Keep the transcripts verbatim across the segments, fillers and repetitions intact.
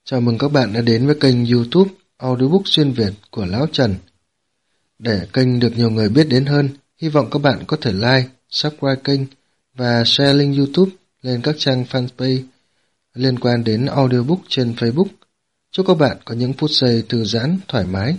Chào mừng các bạn đã đến với kênh YouTube Audiobook xuyên Việt của Lão Trần. Để kênh được nhiều người biết đến hơn, hy vọng các bạn có thể like, subscribe kênh và share link YouTube lên các trang fanpage liên quan đến audiobook trên Facebook. Chúc các bạn có những phút giây thư giãn, thoải mái.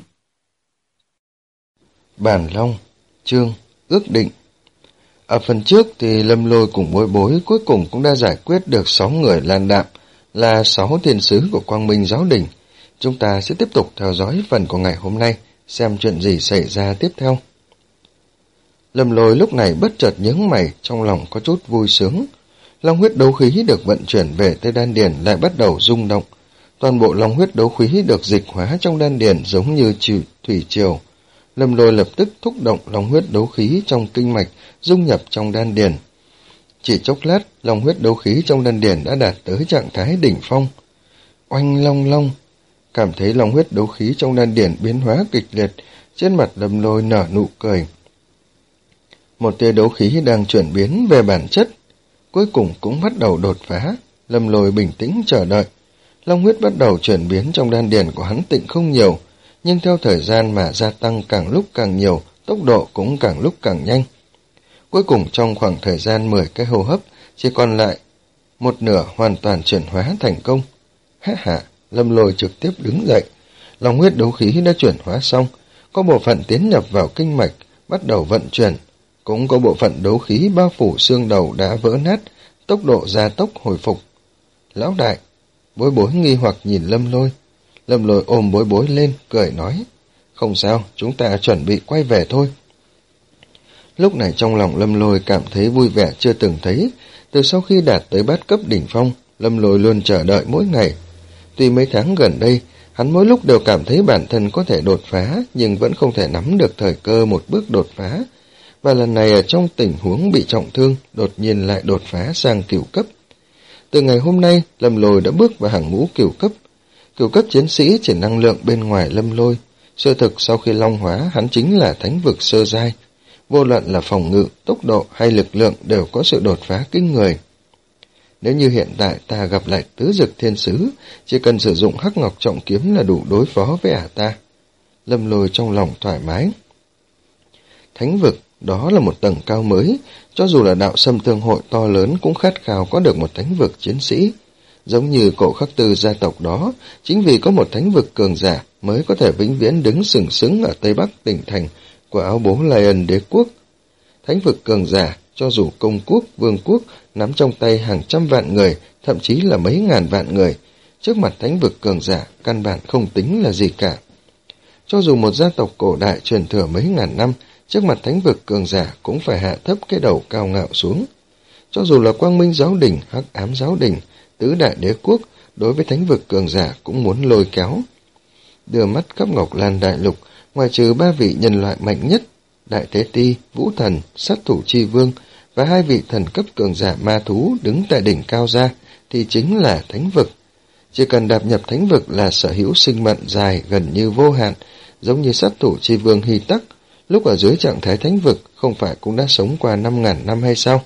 Bản Long, chương Ước Định. Ở phần trước thì Lâm Lôi cùng Bối Bối cuối cùng cũng đã giải quyết được sáu người lan đạm, là sáu thiên sứ của Quang Minh Giáo Đình. Chúng ta sẽ tiếp tục theo dõi phần của ngày hôm nay, xem chuyện gì xảy ra tiếp theo. Lâm Lôi lúc này bất chợt nhướng mày, trong lòng có chút vui sướng. Long huyết đấu khí được vận chuyển về tới đan điền lại bắt đầu rung động. Toàn bộ long huyết đấu khí được dịch hóa trong đan điền giống như chịu thủy triều. Lâm Lôi lập tức thúc động long huyết đấu khí trong kinh mạch dung nhập trong đan điền. Chỉ chốc lát, long huyết đấu khí trong đan điền đã đạt tới trạng thái đỉnh phong. Oanh long long, cảm thấy long huyết đấu khí trong đan điền biến hóa kịch liệt, trên mặt Lâm Lôi nở nụ cười. Một tia đấu khí đang chuyển biến về bản chất, cuối cùng cũng bắt đầu đột phá. Lâm Lôi bình tĩnh chờ đợi. Long huyết bắt đầu chuyển biến trong đan điền của hắn tịnh không nhiều, nhưng theo thời gian mà gia tăng càng lúc càng nhiều, tốc độ cũng càng lúc càng nhanh. Cuối cùng trong khoảng thời gian mười cái hô hấp, chỉ còn lại một nửa hoàn toàn chuyển hóa thành công. Hả hả, Lâm Lôi trực tiếp đứng dậy. Long huyết đấu khí đã chuyển hóa xong, có bộ phận tiến nhập vào kinh mạch, bắt đầu vận chuyển. Cũng có bộ phận đấu khí bao phủ xương đầu đã vỡ nát, tốc độ gia tốc hồi phục. Lão đại, Bối Bối nghi hoặc nhìn Lâm Lôi. Lâm Lôi ôm Bối Bối lên, cười nói, không sao, chúng ta chuẩn bị quay về thôi. Lúc này trong lòng Lâm Lôi cảm thấy vui vẻ chưa từng thấy. Từ sau khi đạt tới bát cấp đỉnh phong, Lâm Lôi luôn chờ đợi mỗi ngày. Tuy mấy tháng gần đây, hắn mỗi lúc đều cảm thấy bản thân có thể đột phá, nhưng vẫn không thể nắm được thời cơ một bước đột phá. Và lần này ở trong tình huống bị trọng thương, đột nhiên lại đột phá sang cửu cấp. Từ ngày hôm nay, Lâm Lôi đã bước vào hàng ngũ cửu cấp. Cửu cấp chiến sĩ chỉ năng lượng bên ngoài Lâm Lôi. Sự thực sau khi long hóa, hắn chính là thánh vực sơ giai. Vô luận là phòng ngự, tốc độ hay lực lượng đều có sự đột phá kinh người. Nếu như hiện tại ta gặp lại tứ dực thiên sứ, chỉ cần sử dụng hắc ngọc trọng kiếm là đủ đối phó với ả ta. Lâm Lôi trong lòng thoải mái. Thánh vực, đó là một tầng cao mới, cho dù là đạo xâm thương hội to lớn cũng khát khao có được một thánh vực chiến sĩ. Giống như cổ khắc tư gia tộc đó, chính vì có một thánh vực cường giả mới có thể vĩnh viễn đứng sừng sững ở Tây Bắc tỉnh thành của áo bố Lion đế quốc. Thánh vực cường giả, cho dù công quốc, vương quốc nắm trong tay hàng trăm vạn người, thậm chí là mấy ngàn vạn người, trước mặt thánh vực cường giả căn bản không tính là gì cả. Cho dù một gia tộc cổ đại truyền thừa mấy ngàn năm, trước mặt thánh vực cường giả cũng phải hạ thấp cái đầu cao ngạo xuống. Cho dù là Quang Minh Giáo Đình, Hắc Ám Giáo Đình, tứ đại đế quốc, đối với thánh vực cường giả cũng muốn lôi kéo. Đưa mắt khắp Ngọc Lan đại lục, ngoài trừ ba vị nhân loại mạnh nhất, Đại Thế Ti, Vũ Thần, Sát Thủ Chi Vương và hai vị thần cấp cường giả ma thú đứng tại đỉnh cao ra, thì chính là thánh vực. Chỉ cần đạp nhập thánh vực là sở hữu sinh mệnh dài gần như vô hạn, giống như Sát Thủ Chi Vương Hy Tắc, lúc ở dưới trạng thái thánh vực không phải cũng đã sống qua năm ngàn năm hay sao?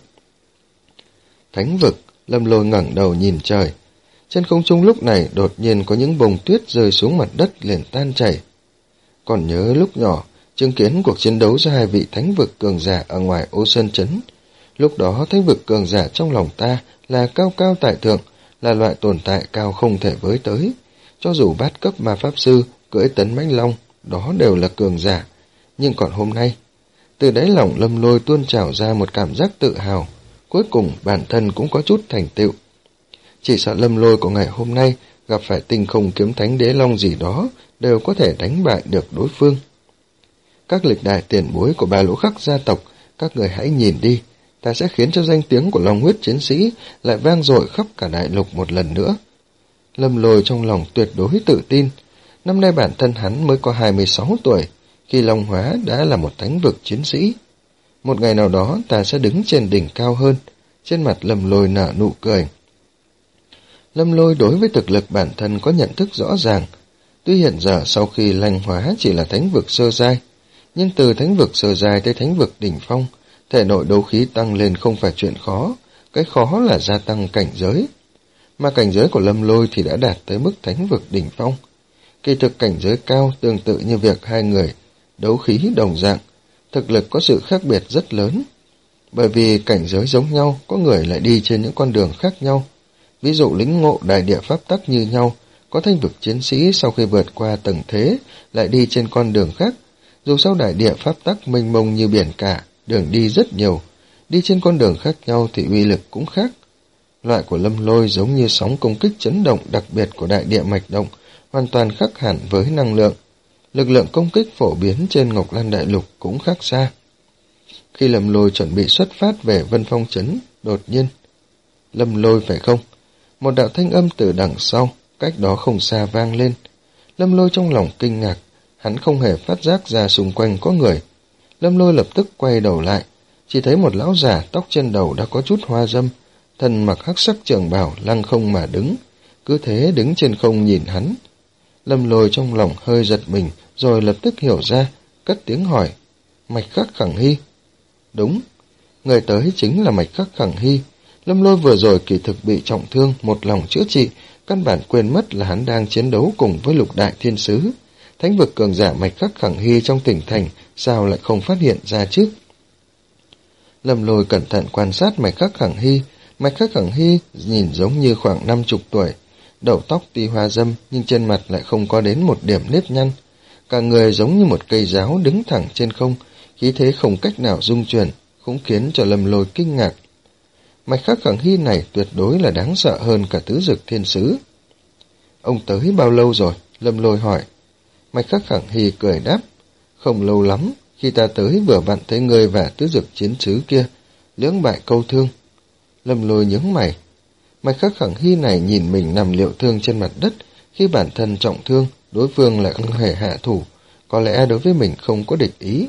Thánh vực, Lâm Lôi ngẩng đầu nhìn trời. Trên không trung lúc này đột nhiên có những bông tuyết rơi xuống mặt đất liền tan chảy. Còn nhớ lúc nhỏ, chứng kiến cuộc chiến đấu giữa hai vị thánh vực cường giả ở ngoài Ô Sơn Trấn. Lúc đó thánh vực cường giả trong lòng ta là cao cao tại thượng, là loại tồn tại cao không thể với tới. Cho dù bát cấp ma pháp sư, cưỡi tấn mãnh long, đó đều là cường giả. Nhưng còn hôm nay, từ đáy lòng Lâm Lôi tuôn trào ra một cảm giác tự hào, cuối cùng bản thân cũng có chút thành tựu. Chỉ sợ Lâm Lôi của ngày hôm nay gặp phải tinh không kiếm thánh đế long gì đó, đều có thể đánh bại được đối phương. Các lịch đại tiền bối của ba lỗ khắc gia tộc, các người hãy nhìn đi, ta sẽ khiến cho danh tiếng của long huyết chiến sĩ lại vang dội khắp cả đại lục một lần nữa. Lâm Lôi trong lòng tuyệt đối tự tin, năm nay bản thân hắn mới có hai mươi sáu tuổi, khi long hóa đã là một thánh vực chiến sĩ. Một ngày nào đó ta sẽ đứng trên đỉnh cao hơn. Trên mặt Lâm Lôi nở nụ cười. Lâm Lôi đối với thực lực bản thân có nhận thức rõ ràng. Tuy hiện giờ sau khi lanh hóa chỉ là thánh vực sơ giai, nhưng từ thánh vực sơ giai tới thánh vực đỉnh phong, thể nội đấu khí tăng lên không phải chuyện khó, cái khó là gia tăng cảnh giới. mà cảnh giới của Lâm Lôi thì đã đạt tới mức thánh vực đỉnh phong. Kỳ thực cảnh giới cao tương tự như việc hai người đấu khí đồng dạng, thực lực có sự khác biệt rất lớn. Bởi vì cảnh giới giống nhau, có người lại đi trên những con đường khác nhau. Ví dụ lĩnh ngộ đại địa pháp tắc như nhau, có thanh vực chiến sĩ sau khi vượt qua tầng thế lại đi trên con đường khác. Dù sao đại địa pháp tắc mênh mông như biển cả, đường đi rất nhiều, đi trên con đường khác nhau thì uy lực cũng khác. Loại của Lâm Lôi giống như sóng công kích chấn động đặc biệt của đại địa mạch động, hoàn toàn khác hẳn với năng lượng. Lực lượng công kích phổ biến trên Ngọc Lan Đại Lục cũng khác xa. Khi Lâm Lôi chuẩn bị xuất phát về Vân Phong Trấn, đột nhiên, Lâm Lôi phải không? Một đạo thanh âm từ đằng sau, cách đó không xa vang lên. Lâm Lôi trong lòng kinh ngạc, hắn không hề phát giác ra xung quanh có người. Lâm Lôi lập tức quay đầu lại, chỉ thấy một lão già tóc trên đầu đã có chút hoa râm, thân mặc hắc sắc trường bào lăng không mà đứng, cứ thế đứng trên không nhìn hắn. Lâm Lôi trong lòng hơi giật mình, rồi lập tức hiểu ra, cất tiếng hỏi, Mạch Khắc Khẳng Hy. Đúng, người tới chính là Mạch Khắc Khẳng Hy. Lâm Lôi vừa rồi kỳ thực bị trọng thương, một lòng chữa trị, căn bản quên mất là hắn đang chiến đấu cùng với lục đại thiên sứ. Thánh vực cường giả Mạch Khắc Khẳng Hy trong tỉnh thành, sao lại không phát hiện ra chứ? Lâm Lôi cẩn thận quan sát Mạch Khắc Khẳng Hy. Mạch Khắc Khẳng Hy nhìn giống như khoảng năm chục tuổi, đầu tóc tuy hoa râm nhưng trên mặt lại không có đến một điểm nếp nhăn. Cả người giống như một cây giáo đứng thẳng trên không, khí thế không cách nào dung chuyển, cũng khiến cho Lâm Lôi kinh ngạc. Mạch Khắc Khẳng Hy này tuyệt đối là đáng sợ hơn cả tứ dực thiên sứ. Ông tới bao lâu rồi? Lâm Lôi hỏi. Mạch Khắc Khẳng Hy cười đáp, không lâu lắm, khi ta tới vừa vặn thấy ngươi và tứ dực chiến sứ kia, lưỡng bại câu thương. Lâm Lôi nhướng mày. Mạch Khắc Khẳng Hy này nhìn mình nằm liệu thương trên mặt đất, khi bản thân trọng thương, đối phương lại không hề hạ thủ, có lẽ đối với mình không có địch ý.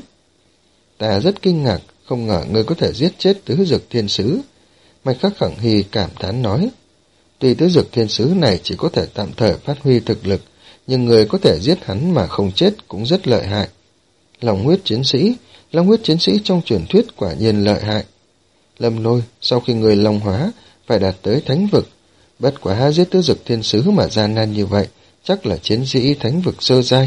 Ta rất kinh ngạc, không ngờ ngươi có thể giết chết tứ dực thiên sứ. Mạch Khắc Khẳng Hy cảm thán nói, tuy tứ dực thiên sứ này chỉ có thể tạm thời phát huy thực lực, nhưng người có thể giết hắn mà không chết cũng rất lợi hại. Long huyết chiến sĩ, long huyết chiến sĩ trong truyền thuyết quả nhiên lợi hại. Lâm Lôi, sau khi người long hóa, phải đạt tới thánh vực. Bất quá giết tứ dực thiên sứ mà gian nan như vậy, chắc là chiến sĩ thánh vực sơ giai.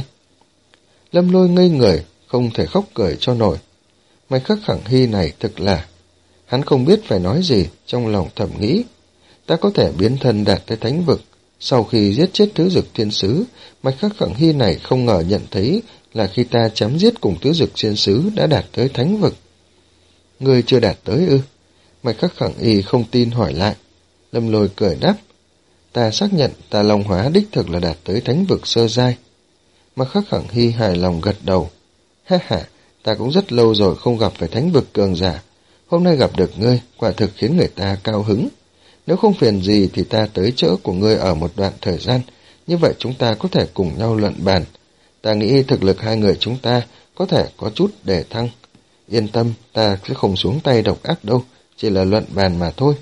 Lâm Lôi ngây người, không thể khóc cười cho nổi. Mạch Khắc Khẳng Hy này thực là... Hắn không biết phải nói gì, trong lòng thầm nghĩ. Ta có thể biến thân đạt tới thánh vực. Sau khi giết chết tứ dực thiên sứ, Mạch Khắc Khẳng Hy này không ngờ nhận thấy là khi ta chém giết cùng tứ dực thiên sứ đã đạt tới thánh vực. Ngươi chưa đạt tới ư? Mạch Khắc Khẳng Hy không tin hỏi lại. Lâm Lôi cười đáp, ta xác nhận ta long hóa đích thực là đạt tới thánh vực sơ giai. Mạch Khắc Khẳng Hy hài lòng gật đầu. Ha ha, ta cũng rất lâu rồi không gặp phải thánh vực cường giả. Hôm nay gặp được ngươi, quả thực khiến người ta cao hứng. Nếu không phiền gì thì ta tới chỗ của ngươi ở một đoạn thời gian, như vậy chúng ta có thể cùng nhau luận bàn. Ta nghĩ thực lực hai người chúng ta có thể có chút để thăng. Yên tâm, ta sẽ không xuống tay độc ác đâu, chỉ là luận bàn mà thôi.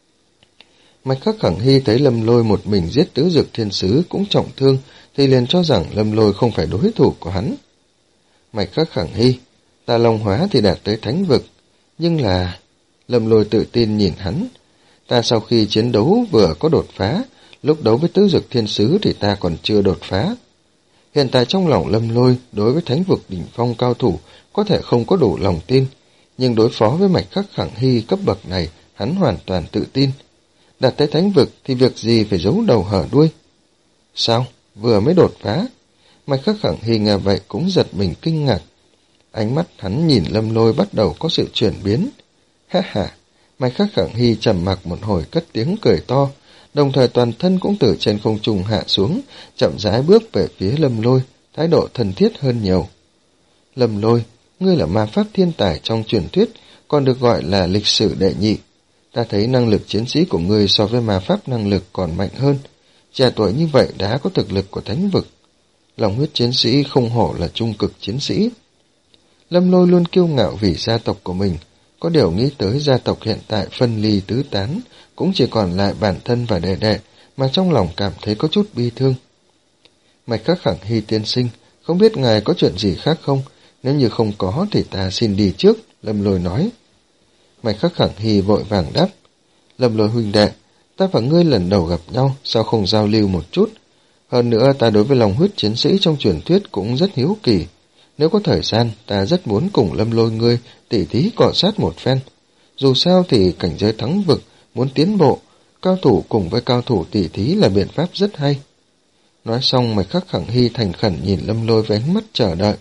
Mạch Khắc Khẳng Hy thấy Lâm Lôi một mình giết tứ dực thiên sứ cũng trọng thương, thì liền cho rằng Lâm Lôi không phải đối thủ của hắn. Mạch Khắc Khẳng Hy, ta long hóa thì đạt tới thánh vực, nhưng là... Lâm Lôi tự tin nhìn hắn. Ta sau khi chiến đấu vừa có đột phá, lúc đấu với tứ dực thiên sứ thì ta còn chưa đột phá. Hiện tại trong lòng Lâm Lôi đối với thánh vực đỉnh phong cao thủ có thể không có đủ lòng tin, nhưng đối phó với Mạch Khắc Khẳng Hy cấp bậc này hắn hoàn toàn tự tin. Đạt tới thánh vực thì việc gì phải giấu đầu hở đuôi. Sao? Vừa mới đột phá? Mạch Khắc Khẳng Hy nghe vậy cũng giật mình kinh ngạc. Ánh mắt hắn nhìn Lâm Lôi bắt đầu có sự chuyển biến. Ha ha! Mạch Khắc Khẳng Hy trầm mặc một hồi cất tiếng cười to, đồng thời toàn thân cũng từ trên không trung hạ xuống, chậm rãi bước về phía Lâm Lôi, thái độ thân thiết hơn nhiều. Lâm Lôi, ngươi là ma pháp thiên tài trong truyền thuyết, còn được gọi là lịch sử đệ nhị. Ta thấy năng lực chiến sĩ của ngươi so với ma pháp năng lực còn mạnh hơn. Trẻ tuổi như vậy đã có thực lực của thánh vực. Lòng huyết chiến sĩ không hổ là trung cực chiến sĩ. Lâm Lôi luôn kiêu ngạo vì gia tộc của mình, có điều nghĩ tới gia tộc hiện tại phân ly tứ tán, cũng chỉ còn lại bản thân và đệ đệ, mà trong lòng cảm thấy có chút bi thương. Mạch Khắc Khẳng Hy tiên sinh, không biết ngài có chuyện gì khác không? Nếu như không có thì ta xin đi trước, Lâm Lôi nói. Mạch Khắc Khẳng Hy vội vàng đáp. Lâm Lôi huynh đệ, Ta và ngươi lần đầu gặp nhau, sao không giao lưu một chút? Hơn nữa ta đối với lòng huyết chiến sĩ trong truyền thuyết cũng rất hiếu kỳ. Nếu có thời gian, ta rất muốn cùng Lâm Lôi ngươi tỉ thí cọ sát một phen. Dù sao thì cảnh giới thắng vực, muốn tiến bộ, cao thủ cùng với cao thủ tỉ thí là biện pháp rất hay. Nói xong Mạch Khắc Khẳng Hy thành khẩn nhìn Lâm Lôi với ánh mắt chờ đợi.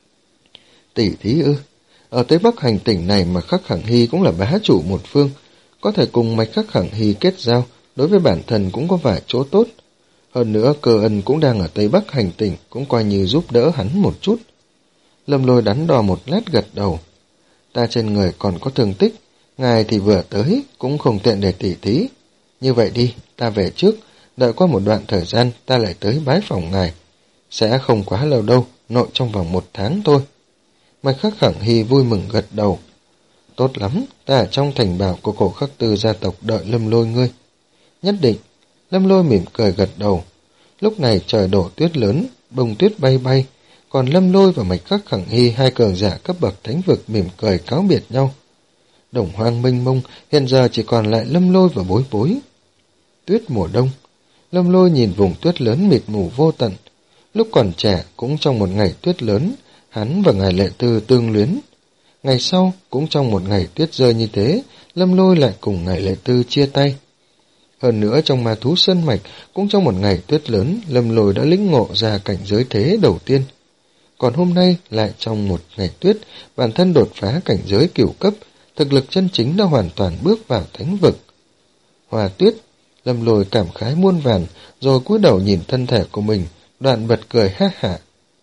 Tỉ thí ư? Ở Tây Bắc hành tỉnh này Mạch Khắc Khẳng Hy cũng là bá chủ một phương, có thể cùng Mạch Khắc Khẳng Hy kết giao, đối với bản thân cũng có vài chỗ tốt. Hơn nữa Cơ Ân cũng đang ở Tây Bắc hành tỉnh, cũng coi như giúp đỡ hắn một chút. Lâm Lôi đắn đo một lát gật đầu. Ta trên người còn có thương tích, ngài thì vừa tới, cũng không tiện để tỉ thí. Như vậy đi, ta về trước, đợi qua một đoạn thời gian ta lại tới bái phòng ngài. Sẽ không quá lâu đâu, nội trong vòng một tháng thôi. Mạch Khắc Khẳng Hy vui mừng gật đầu. Tốt lắm, ta ở trong thành bảo của cổ Khắc Tư gia tộc đợi Lâm Lôi ngươi. Nhất định. Lâm Lôi mỉm cười gật đầu. Lúc này trời đổ tuyết lớn, bông tuyết bay bay, còn Lâm Lôi và Mạch Khắc Khẳng Hy hai cường giả cấp bậc thánh vực mỉm cười cáo biệt nhau. Đồng hoang mênh mông, hiện giờ chỉ còn lại Lâm Lôi và Bối Bối. Tuyết mùa đông, Lâm Lôi nhìn vùng tuyết lớn mịt mù vô tận. Lúc còn trẻ cũng trong một ngày tuyết lớn, hắn và ngài Lệ Tư tương luyến. Ngày sau, cũng trong một ngày tuyết rơi như thế, Lâm Lôi lại cùng ngài Lệ Tư chia tay. Hơn nữa trong Ma Thú Sơn Mạch, cũng trong một ngày tuyết lớn, Lâm Lôi đã lĩnh ngộ ra cảnh giới thế đầu tiên. Còn hôm nay, lại trong một ngày tuyết, bản thân đột phá cảnh giới cửu cấp, thực lực chân chính đã hoàn toàn bước vào thánh vực. Hòa tuyết, Lâm Lôi cảm khái muôn vàn, rồi cúi đầu nhìn thân thể của mình, đoạn bật cười ha hả.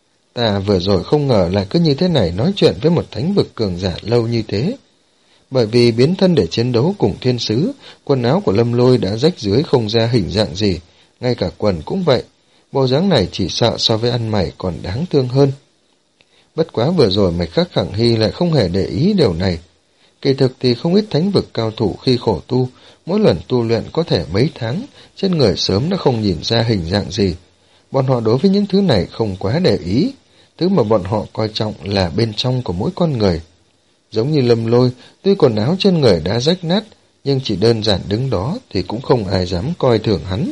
Ta vừa rồi không ngờ lại cứ như thế này nói chuyện với một thánh vực cường giả lâu như thế. Bởi vì biến thân để chiến đấu cùng thiên sứ, quần áo của Lâm Lôi đã rách dưới không ra hình dạng gì, ngay cả quần cũng vậy. Bộ dáng này chỉ sợ so với ăn mày còn đáng thương hơn. Bất quá vừa rồi Mạch Khắc Khẳng Hy lại không hề để ý điều này. Kỳ thực thì không ít thánh vực cao thủ khi khổ tu, mỗi lần tu luyện có thể mấy tháng, trên người sớm đã không nhìn ra hình dạng gì. Bọn họ đối với những thứ này không quá để ý, thứ mà bọn họ coi trọng là bên trong của mỗi con người. Giống như Lâm Lôi, tuy quần áo trên người đã rách nát, nhưng chỉ đơn giản đứng đó thì cũng không ai dám coi thường hắn.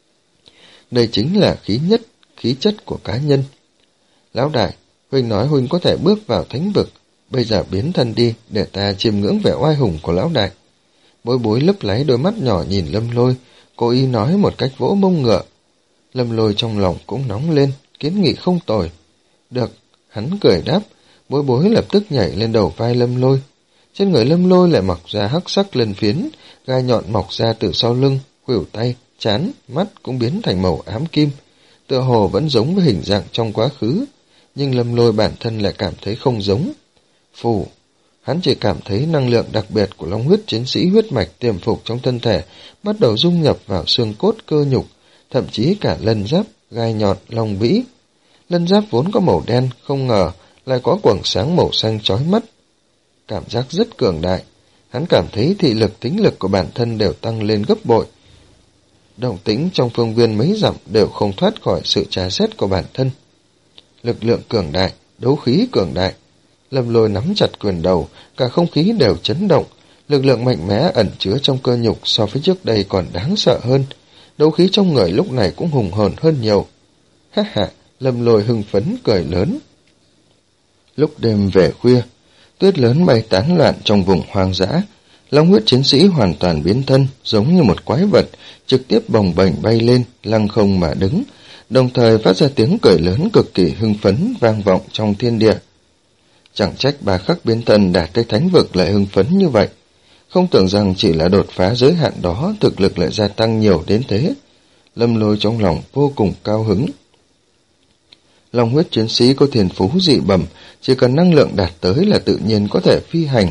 Đây chính là khí nhất, khí chất của cá nhân. Lão đại, huynh nói huynh có thể bước vào thánh vực, bây giờ biến thân đi để ta chiêm ngưỡng vẻ oai hùng của lão đại. Bối Bối lấp láy đôi mắt nhỏ nhìn Lâm Lôi, cố ý nói một cách vỗ mông ngựa. Lâm Lôi trong lòng cũng nóng lên, kiến nghị không tồi. Được, hắn cười đáp. Bối Bối lập tức nhảy lên đầu vai Lâm Lôi. Trên người Lâm Lôi lại mọc ra hắc sắc lân phiến, gai nhọn mọc ra từ sau lưng, khuỷu tay, trán, mắt cũng biến thành màu ám kim. Tựa hồ vẫn giống với hình dạng trong quá khứ, nhưng Lâm Lôi bản thân lại cảm thấy không giống. Phù, hắn chỉ cảm thấy năng lượng đặc biệt của long huyết chiến sĩ huyết mạch tiềm phục trong thân thể bắt đầu dung nhập vào xương cốt cơ nhục, thậm chí cả lân giáp, gai nhọn, long vĩ. Lân giáp vốn có màu đen, không ngờ lại có quầng sáng màu xanh chói mắt. Cảm giác rất cường đại, hắn cảm thấy thị lực tính lực của bản thân đều tăng lên gấp bội. Động tĩnh trong phương viên mấy dặm đều không thoát khỏi sự tra xét của bản thân. Lực lượng cường đại, đấu khí cường đại. Lâm Lôi nắm chặt quyền đầu, cả không khí đều chấn động. Lực lượng mạnh mẽ ẩn chứa trong cơ nhục so với trước đây còn đáng sợ hơn. Đấu khí trong người lúc này cũng hùng hồn hơn nhiều. Ha ha, Lâm Lôi hưng phấn cười lớn. Lúc đêm về khuya, tuyết lớn bay tán loạn trong vùng hoang dã. Long huyết chiến sĩ hoàn toàn biến thân, giống như một quái vật, trực tiếp bồng bềnh bay lên, lăng không mà đứng, đồng thời phát ra tiếng cười lớn cực kỳ hưng phấn vang vọng trong thiên địa. Chẳng trách Bà Khắc biến thân đạt tới thánh vực lại hưng phấn như vậy. Không tưởng rằng chỉ là đột phá giới hạn đó, thực lực lại gia tăng nhiều đến thế. Lâm Lôi trong lòng vô cùng cao hứng. Long huyết chiến sĩ có thiên phú dị bẩm, chỉ cần năng lượng đạt tới là tự nhiên có thể phi hành.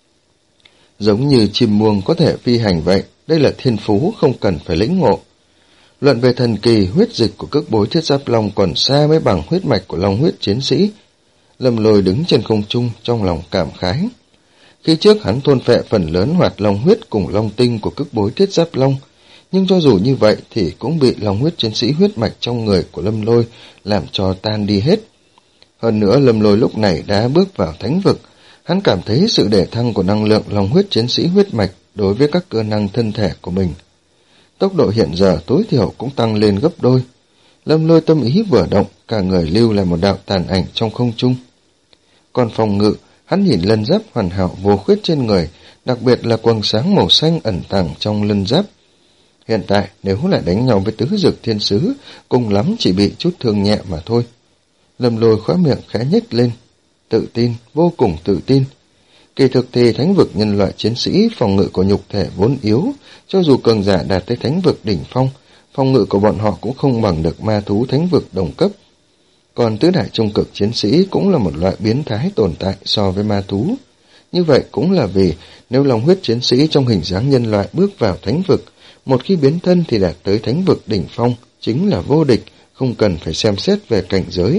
Giống như chim muông có thể phi hành vậy, đây là thiên phú không cần phải lĩnh ngộ. Luận về thần kỳ, huyết dịch của cước bối thiết giáp long còn xa mới bằng huyết mạch của long huyết chiến sĩ. Lâm Lôi đứng trên không trung trong lòng cảm khái. Khi trước hắn thôn phệ phần lớn hoạt long huyết cùng long tinh của cước bối thiết giáp long, nhưng cho dù như vậy thì cũng bị long huyết chiến sĩ huyết mạch trong người của Lâm Lôi làm cho tan đi hết. Hơn nữa Lâm Lôi lúc này đã bước vào thánh vực, hắn cảm thấy sự đề thăng của năng lượng long huyết chiến sĩ huyết mạch đối với các cơ năng thân thể của mình. Tốc độ hiện giờ tối thiểu cũng tăng lên gấp đôi. Lâm Lôi tâm ý vừa động, cả người lưu lại một đạo tàn ảnh trong không trung. Còn phòng ngự, hắn nhìn lân giáp hoàn hảo vô khuyết trên người, đặc biệt là quầng sáng màu xanh ẩn tàng trong lân giáp. Hiện tại, nếu lại đánh nhau với tứ dực thiên sứ, cùng lắm chỉ bị chút thương nhẹ mà thôi. Lâm Lôi khóe miệng khẽ nhếch lên, tự tin, vô cùng tự tin. Kỳ thực thì thánh vực nhân loại chiến sĩ phòng ngự của nhục thể vốn yếu, cho dù cường giả đạt tới thánh vực đỉnh phong, phòng ngự của bọn họ cũng không bằng được ma thú thánh vực đồng cấp. Còn tứ đại trung cực chiến sĩ cũng là một loại biến thái tồn tại so với ma thú. Như vậy cũng là vì nếu lòng huyết chiến sĩ trong hình dáng nhân loại bước vào thánh vực, một khi biến thân thì đạt tới thánh vực đỉnh phong, chính là vô địch, không cần phải xem xét về cảnh giới.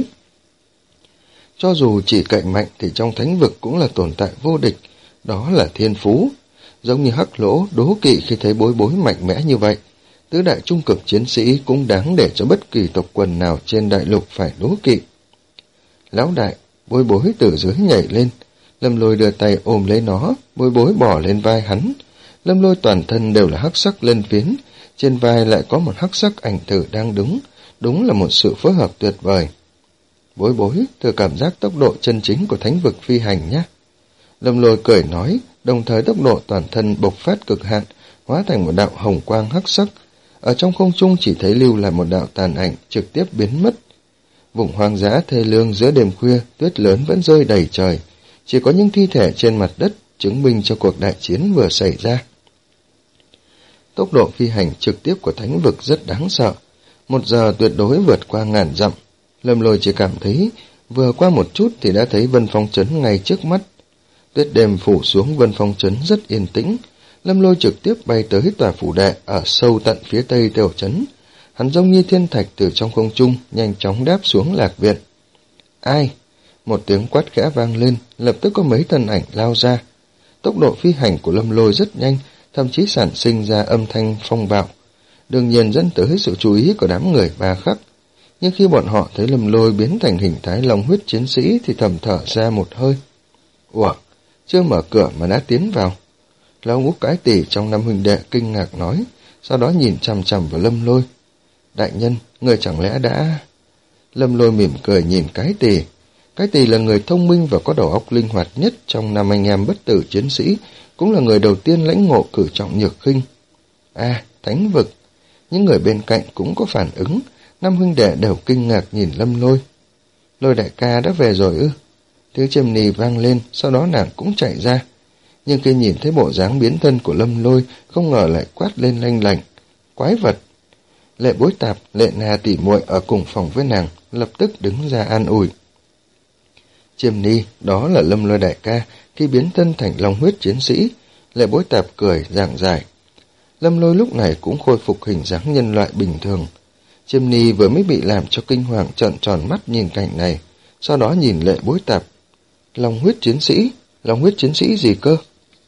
Cho dù chỉ cậy mạnh thì trong thánh vực cũng là tồn tại vô địch, đó là thiên phú. Giống như Hắc Lỗ, đố kỵ khi thấy Bối Bối mạnh mẽ như vậy. Tứ đại trung cực chiến sĩ cũng đáng để cho bất kỳ tộc quần nào trên đại lục phải đố kỵ. Lão đại, Bối Bối từ dưới nhảy lên. Lâm Lôi đưa tay ôm lấy nó, Bối Bối bỏ lên vai hắn. Lâm Lôi toàn thân đều là hắc sắc lân phiến, trên vai lại có một hắc sắc ảnh tử đang đứng, đúng là một sự phối hợp tuyệt vời. Bối Bối, thử cảm giác tốc độ chân chính của thánh vực phi hành nhé. Lâm Lôi cười nói, đồng thời tốc độ toàn thân bộc phát cực hạn, hóa thành một đạo hồng quang hắc sắc. Ở trong không trung chỉ thấy lưu lại một đạo tàn ảnh, trực tiếp biến mất. Vùng hoang dã thê lương giữa đêm khuya, tuyết lớn vẫn rơi đầy trời. Chỉ có những thi thể trên mặt đất, chứng minh cho cuộc đại chiến vừa xảy ra. Tốc độ phi hành trực tiếp của thánh vực rất đáng sợ. Một giờ tuyệt đối vượt qua ngàn dặm. Lâm Lôi chỉ cảm thấy vừa qua một chút thì đã thấy Vân Phong Trấn ngay trước mắt. Tuyết đêm phủ xuống Vân Phong Trấn rất yên tĩnh. Lâm Lôi trực tiếp bay tới tòa phủ đệ ở sâu tận phía tây tiểu trấn. Hắn giống như thiên thạch từ trong không trung nhanh chóng đáp xuống Lạc Viện. Ai? Một tiếng quát khẽ vang lên, lập tức có mấy thân ảnh lao ra. Tốc độ phi hành của Lâm Lôi rất nhanh, thậm chí sản sinh ra âm thanh phong bạo, đương nhiên dẫn tới sự chú ý của đám người Ba Khắc. Nhưng khi bọn họ thấy Lâm Lôi biến thành hình thái long huyết chiến sĩ thì thầm thở ra một hơi. Ủa, chưa mở cửa mà đã tiến vào. Lão Ngũ Cái Tỷ trong năm huynh đệ kinh ngạc nói, sau đó nhìn chằm chằm vào Lâm Lôi. Đại nhân, người chẳng lẽ đã... Lâm Lôi mỉm cười nhìn Cái Tỷ. Cái Tỷ là người thông minh và có đầu óc linh hoạt nhất trong năm anh em bất tử chiến sĩ, cũng là người đầu tiên lãnh ngộ cử trọng nhược khinh. À, thánh vực. Những người bên cạnh cũng có phản ứng, năm huynh đệ đều kinh ngạc nhìn Lâm Lôi. Lôi đại ca đã về rồi ư? Tiếng chim nì vang lên, sau đó nàng cũng chạy ra. Nhưng khi nhìn thấy bộ dáng biến thân của Lâm Lôi, không ngờ lại quát lên lanh lành. Quái vật! Lệ Bối Tạp, Lệ Na tỉ muội ở cùng phòng với nàng, lập tức đứng ra an ủi. Chiêm Ni, đó là Lâm Lôi đại ca, khi biến thân thành long huyết chiến sĩ. Lệ Bối Tạp cười, giảng giải. Lâm Lôi lúc này cũng khôi phục hình dáng nhân loại bình thường. Chiêm Ni vừa mới bị làm cho kinh hoàng trợn tròn mắt nhìn cảnh này, sau đó nhìn Lệ Bối Tạp. Long huyết chiến sĩ? Long huyết chiến sĩ gì cơ?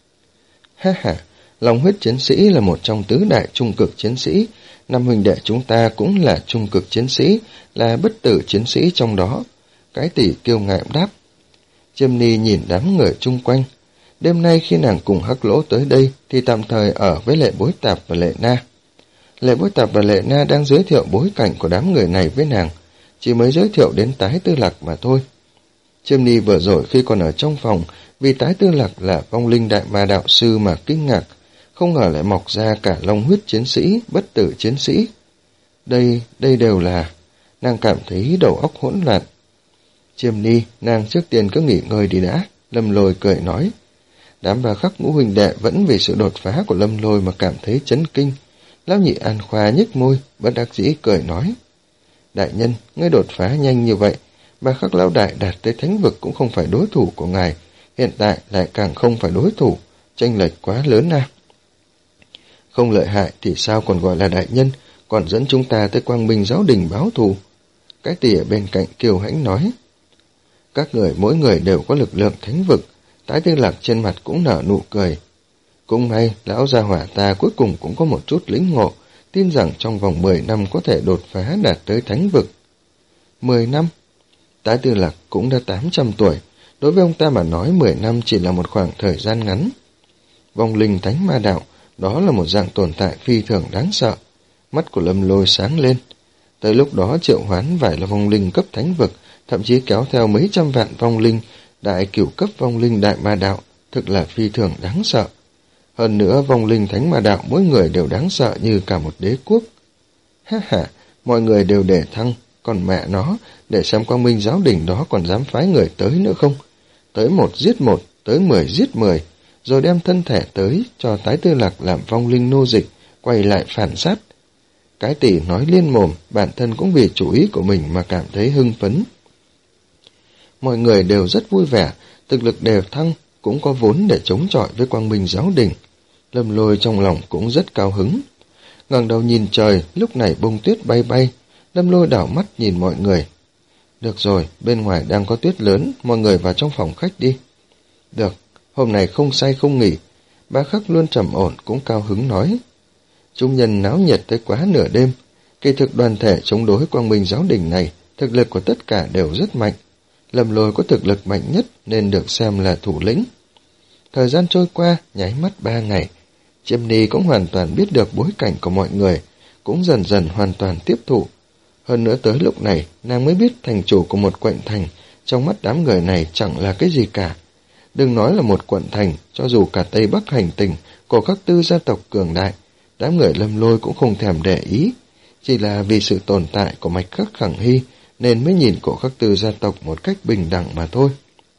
Ha ha, long huyết chiến sĩ là một trong tứ đại trung cực chiến sĩ, năm huynh đệ chúng ta cũng là trung cực chiến sĩ, là bất tử chiến sĩ trong đó. Cái Tỷ kiêu ngạo đáp. Chiêm Ni nhìn đám người chung quanh. Đêm nay khi nàng cùng Hắc Lỗ tới đây thì tạm thời ở với Lệ Bối Tạp và Lệ Na. Lệ Bối Tạp và Lệ Na đang giới thiệu bối cảnh của đám người này với nàng, chỉ mới giới thiệu đến Tái Tư Lạc mà thôi. Chiêm Ni vừa rồi khi còn ở trong phòng, vì Tái Tư Lạc là vong linh đại ma đạo sư mà kinh ngạc, không ngờ lại mọc ra cả long huyết chiến sĩ, bất tử chiến sĩ. Đây, đây đều là... Nàng cảm thấy đầu óc hỗn loạn. Chiêm Ni, nàng trước tiên cứ nghỉ ngơi đi đã. Lâm Lôi cười nói. Đám Ba Khắc ngũ huynh đệ vẫn vì sự đột phá của Lâm Lôi mà cảm thấy chấn kinh. Lão nhị An Khoa nhếch môi, bất đắc dĩ cười nói. Đại nhân, ngươi đột phá nhanh như vậy, Ba Khắc lão đại đạt tới thánh vực cũng không phải đối thủ của ngài, hiện tại lại càng không phải đối thủ, chênh lệch quá lớn à. Không lợi hại thì sao còn gọi là đại nhân, còn dẫn chúng ta tới Quang Minh giáo đình báo thù. Cái Tỷ ở bên cạnh kiêu hãnh nói. Các người mỗi người đều có lực lượng thánh vực, Tái Tư Lạc trên mặt cũng nở nụ cười. Cũng may, lão gia hỏa ta cuối cùng cũng có một chút lĩnh ngộ, tin rằng trong vòng mười năm có thể đột phá đạt tới thánh vực. Mười năm? Tái Tư Lạc cũng đã tám trăm tuổi, đối với ông ta mà nói mười năm chỉ là một khoảng thời gian ngắn. Vong linh thánh ma đạo, Đó là một dạng tồn tại phi thường đáng sợ. Mắt của Lâm Lôi sáng lên. Tới lúc đó triệu hoán vài là vong linh cấp thánh vực, thậm chí kéo theo mấy trăm vạn vong linh, đại cửu cấp vong linh đại ma đạo, thực là phi thường đáng sợ. Hơn nữa vong linh thánh ma đạo mỗi người đều đáng sợ như cả một đế quốc. Ha ha, mọi người đều để thăng, còn mẹ nó, để xem quang minh giáo đình đó còn dám phái người tới nữa không? Tới một giết một, tới mười giết mười, rồi đem thân thể tới cho Tái Tư Lạc làm vong linh nô dịch, quay lại phản sát. Cái tỷ nói liên mồm, bản thân cũng vì chủ ý của mình mà cảm thấy hưng phấn. Mọi người đều rất vui vẻ, thực lực đều thăng, cũng có vốn để chống chọi với quang minh giáo đình. Lâm Lôi trong lòng cũng rất cao hứng. Ngẩng đầu nhìn trời, lúc này bông tuyết bay bay. Lâm Lôi đảo mắt nhìn mọi người. Được rồi, bên ngoài đang có tuyết lớn, mọi người vào trong phòng khách đi. Được, hôm nay không say không nghỉ. Ba Khắc luôn trầm ổn cũng cao hứng nói. Chúng nhân náo nhiệt tới quá nửa đêm. Kỳ thực đoàn thể chống đối quang minh giáo đình này, thực lực của tất cả đều rất mạnh. Lâm Lôi có thực lực mạnh nhất nên được xem là thủ lĩnh. Thời gian trôi qua, nháy mắt ba ngày. Chiêm Ni cũng hoàn toàn biết được bối cảnh của mọi người, cũng dần dần hoàn toàn tiếp thụ. Hơn nữa tới lúc này, nàng mới biết thành chủ của một quận thành, trong mắt đám người này chẳng là cái gì cả. Đừng nói là một quận thành, cho dù cả Tây Bắc hành tinh, của các tư gia tộc cường đại, đám người Lâm Lôi cũng không thèm để ý. Chỉ là vì sự tồn tại của Mạch Khắc Khẳng Hy, nên mới nhìn cổ các tư gia tộc một cách bình đẳng mà thôi.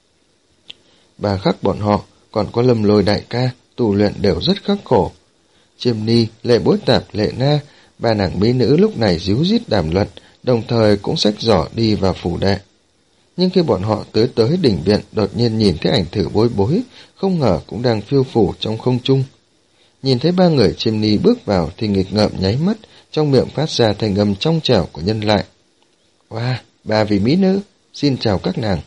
Bà Khắc bọn họ, còn có Lâm Lôi đại ca, tu luyện đều rất khắc khổ. Chiêm Ni, Lệ Bối Tạp, Lệ Na, ba nàng mỹ nữ lúc này díu dít đàm luận, đồng thời cũng xách giỏ đi vào phủ đệ. Nhưng khi bọn họ tới tới đỉnh viện, đột nhiên nhìn thấy ảnh thử Bối Bối, không ngờ cũng đang phiêu phủ trong không trung. Nhìn thấy ba người Chiêm Ni bước vào thì nghịch ngợm nháy mắt, trong miệng phát ra thành âm trong trẻo của nhân loại. Wow, ba vị mỹ nữ, xin chào các nàng.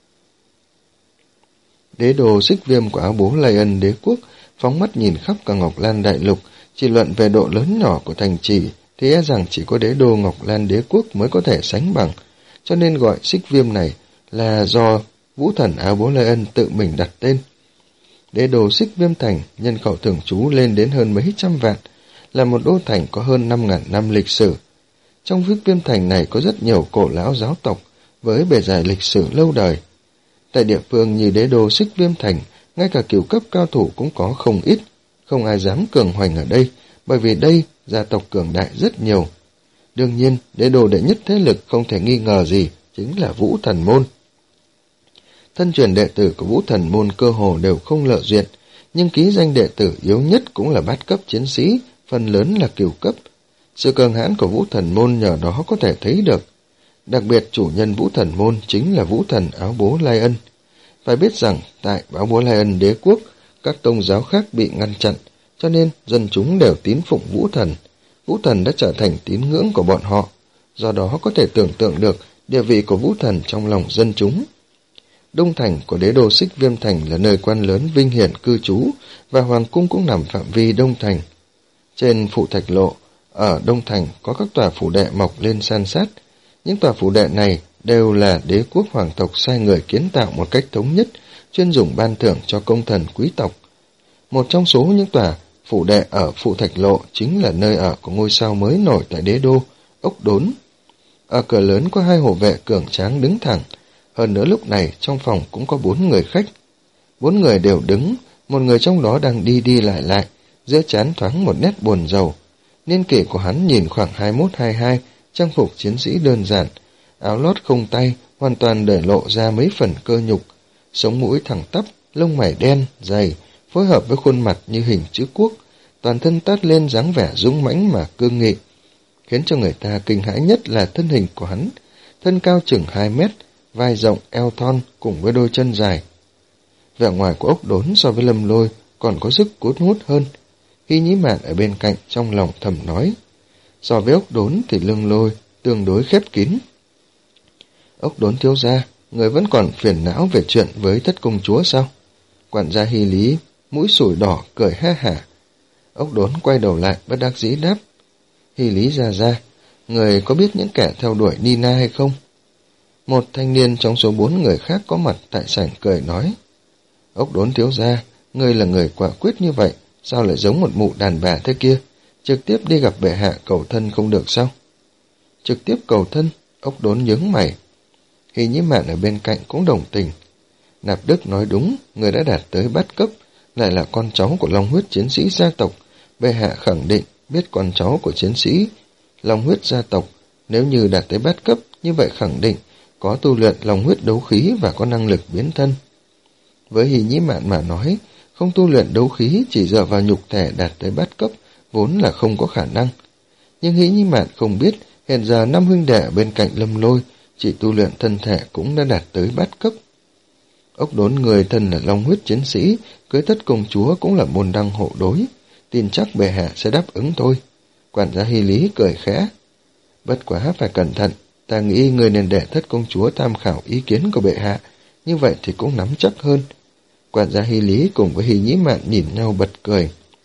Đế đồ Xích Viêm của áo bố Lai Ân đế quốc phóng mắt nhìn khắp cả Ngọc Lan đại lục, chỉ luận về độ lớn nhỏ của thành trì thì e rằng chỉ có đế đô Ngọc Lan đế quốc mới có thể sánh bằng, cho nên gọi Xích Viêm này là do vũ thần áo bố Lai Ân tự mình đặt tên. Đế đồ Xích Viêm thành nhân khẩu thường trú lên đến hơn mấy trăm vạn, là một đô thành có hơn năm ngàn năm lịch sử. Trong Xích Viêm thành này có rất nhiều cổ lão giáo tộc với bề dày lịch sử lâu đời. Tại địa phương như đế đô Xích Viêm thành, ngay cả cửu cấp cao thủ cũng có không ít, không ai dám cường hoành ở đây, bởi vì đây gia tộc cường đại rất nhiều. Đương nhiên, đế đô đệ nhất thế lực không thể nghi ngờ gì, chính là Vũ Thần Môn. Thân truyền đệ tử của Vũ Thần Môn cơ hồ đều không lợi duyệt, nhưng ký danh đệ tử yếu nhất cũng là bát cấp chiến sĩ, phần lớn là cửu cấp. Sự cường hãn của Vũ Thần Môn nhờ đó có thể thấy được. Đặc biệt chủ nhân Vũ Thần Môn chính là Vũ Thần áo bố Lai Ân. Phải biết rằng tại áo bố Lai Ân đế quốc, các tôn giáo khác bị ngăn chặn, cho nên dân chúng đều tín phụng Vũ Thần. Vũ Thần đã trở thành tín ngưỡng của bọn họ, do đó có thể tưởng tượng được địa vị của Vũ Thần trong lòng dân chúng. Đông thành của đế đô Xích Viêm thành là nơi quan lớn vinh hiển cư trú, và hoàng cung cũng nằm phạm vi Đông thành. Trên phụ thạch lộ, ở Đông thành có các tòa phủ đệ mọc lên san sát. Những tòa phủ đệ này đều là đế quốc hoàng tộc sai người kiến tạo một cách thống nhất, chuyên dùng ban thưởng cho công thần quý tộc. Một trong số những tòa phủ đệ ở phụ thạch lộ chính là nơi ở của ngôi sao mới nổi tại đế đô, Ốc Đốn. Ở cửa lớn có hai hộ vệ cường tráng đứng thẳng, hơn nữa lúc này trong phòng cũng có bốn người khách. Bốn người đều đứng, một người trong đó đang đi đi lại lại, giữa trán thoáng một nét buồn rầu. Niên kỷ của hắn nhìn khoảng hai mốt hai hai, trang phục chiến sĩ đơn giản, áo lót không tay, hoàn toàn để lộ ra mấy phần cơ nhục, sống mũi thẳng tắp, lông mày đen, dày, phối hợp với khuôn mặt như hình chữ quốc, toàn thân toát lên dáng vẻ dũng mãnh mà cương nghị. Khiến cho người ta kinh hãi nhất là thân hình của hắn, thân cao chừng hai mét, vai rộng, eo thon cùng với đôi chân dài. Vẻ ngoài của Ốc Đốn so với Lâm Lôi còn có sức cuốn hút hơn. Hy Nhĩ Mạn ở bên cạnh trong lòng thầm nói, so với Ốc Đốn thì Lâm Lôi tương đối khép kín. Ốc Đốn thiếu gia, người vẫn còn phiền não về chuyện với thất công chúa sao? Quản gia Hy Lý mũi sủi đỏ cười ha hả. Ốc Đốn quay đầu lại bất đắc dĩ đáp, Hy Lý gia gia, người có biết những kẻ theo đuổi Nina hay không? Một thanh niên trong số bốn người khác có mặt tại sảnh cười nói, Ốc Đốn thiếu gia, người là người quả quyết như vậy, Sao lại giống một mụ đàn bà thế kia? Trực tiếp đi gặp bệ hạ cầu thân không được sao? Trực tiếp cầu thân? Ốc Đốn nhướng mày. Hy Nhĩ Mạn ở bên cạnh cũng đồng tình. Nạp Đức nói đúng, người đã đạt tới bát cấp, lại là con cháu của long huyết chiến sĩ gia tộc. Bệ hạ khẳng định biết con cháu của chiến sĩ long huyết gia tộc, nếu như đạt tới bát cấp, như vậy khẳng định có tu luyện long huyết đấu khí và có năng lực biến thân. Với Hy Nhĩ Mạn mà nói, không tu luyện đấu khí chỉ dựa vào nhục thể đạt tới bát cấp vốn là không có khả năng. Nhưng Hy Nhĩ Mạn không biết, hiện giờ năm huynh đệ bên cạnh Lâm Lôi chỉ tu luyện thân thể cũng đã đạt tới bát cấp. Ốc Đốn người thân là long huyết chiến sĩ, cưới thất công chúa cũng là môn đăng hộ đối, tin chắc bệ hạ sẽ đáp ứng thôi. Quản gia Hy Lý cười khẽ. Bất quá phải cẩn thận, ta nghĩ người nên để thất công chúa tham khảo ý kiến của bệ hạ, như vậy thì cũng nắm chắc hơn. Quản gia Hy Lý cùng với Hy Nhĩ Mạn nhìn nhau bật cười.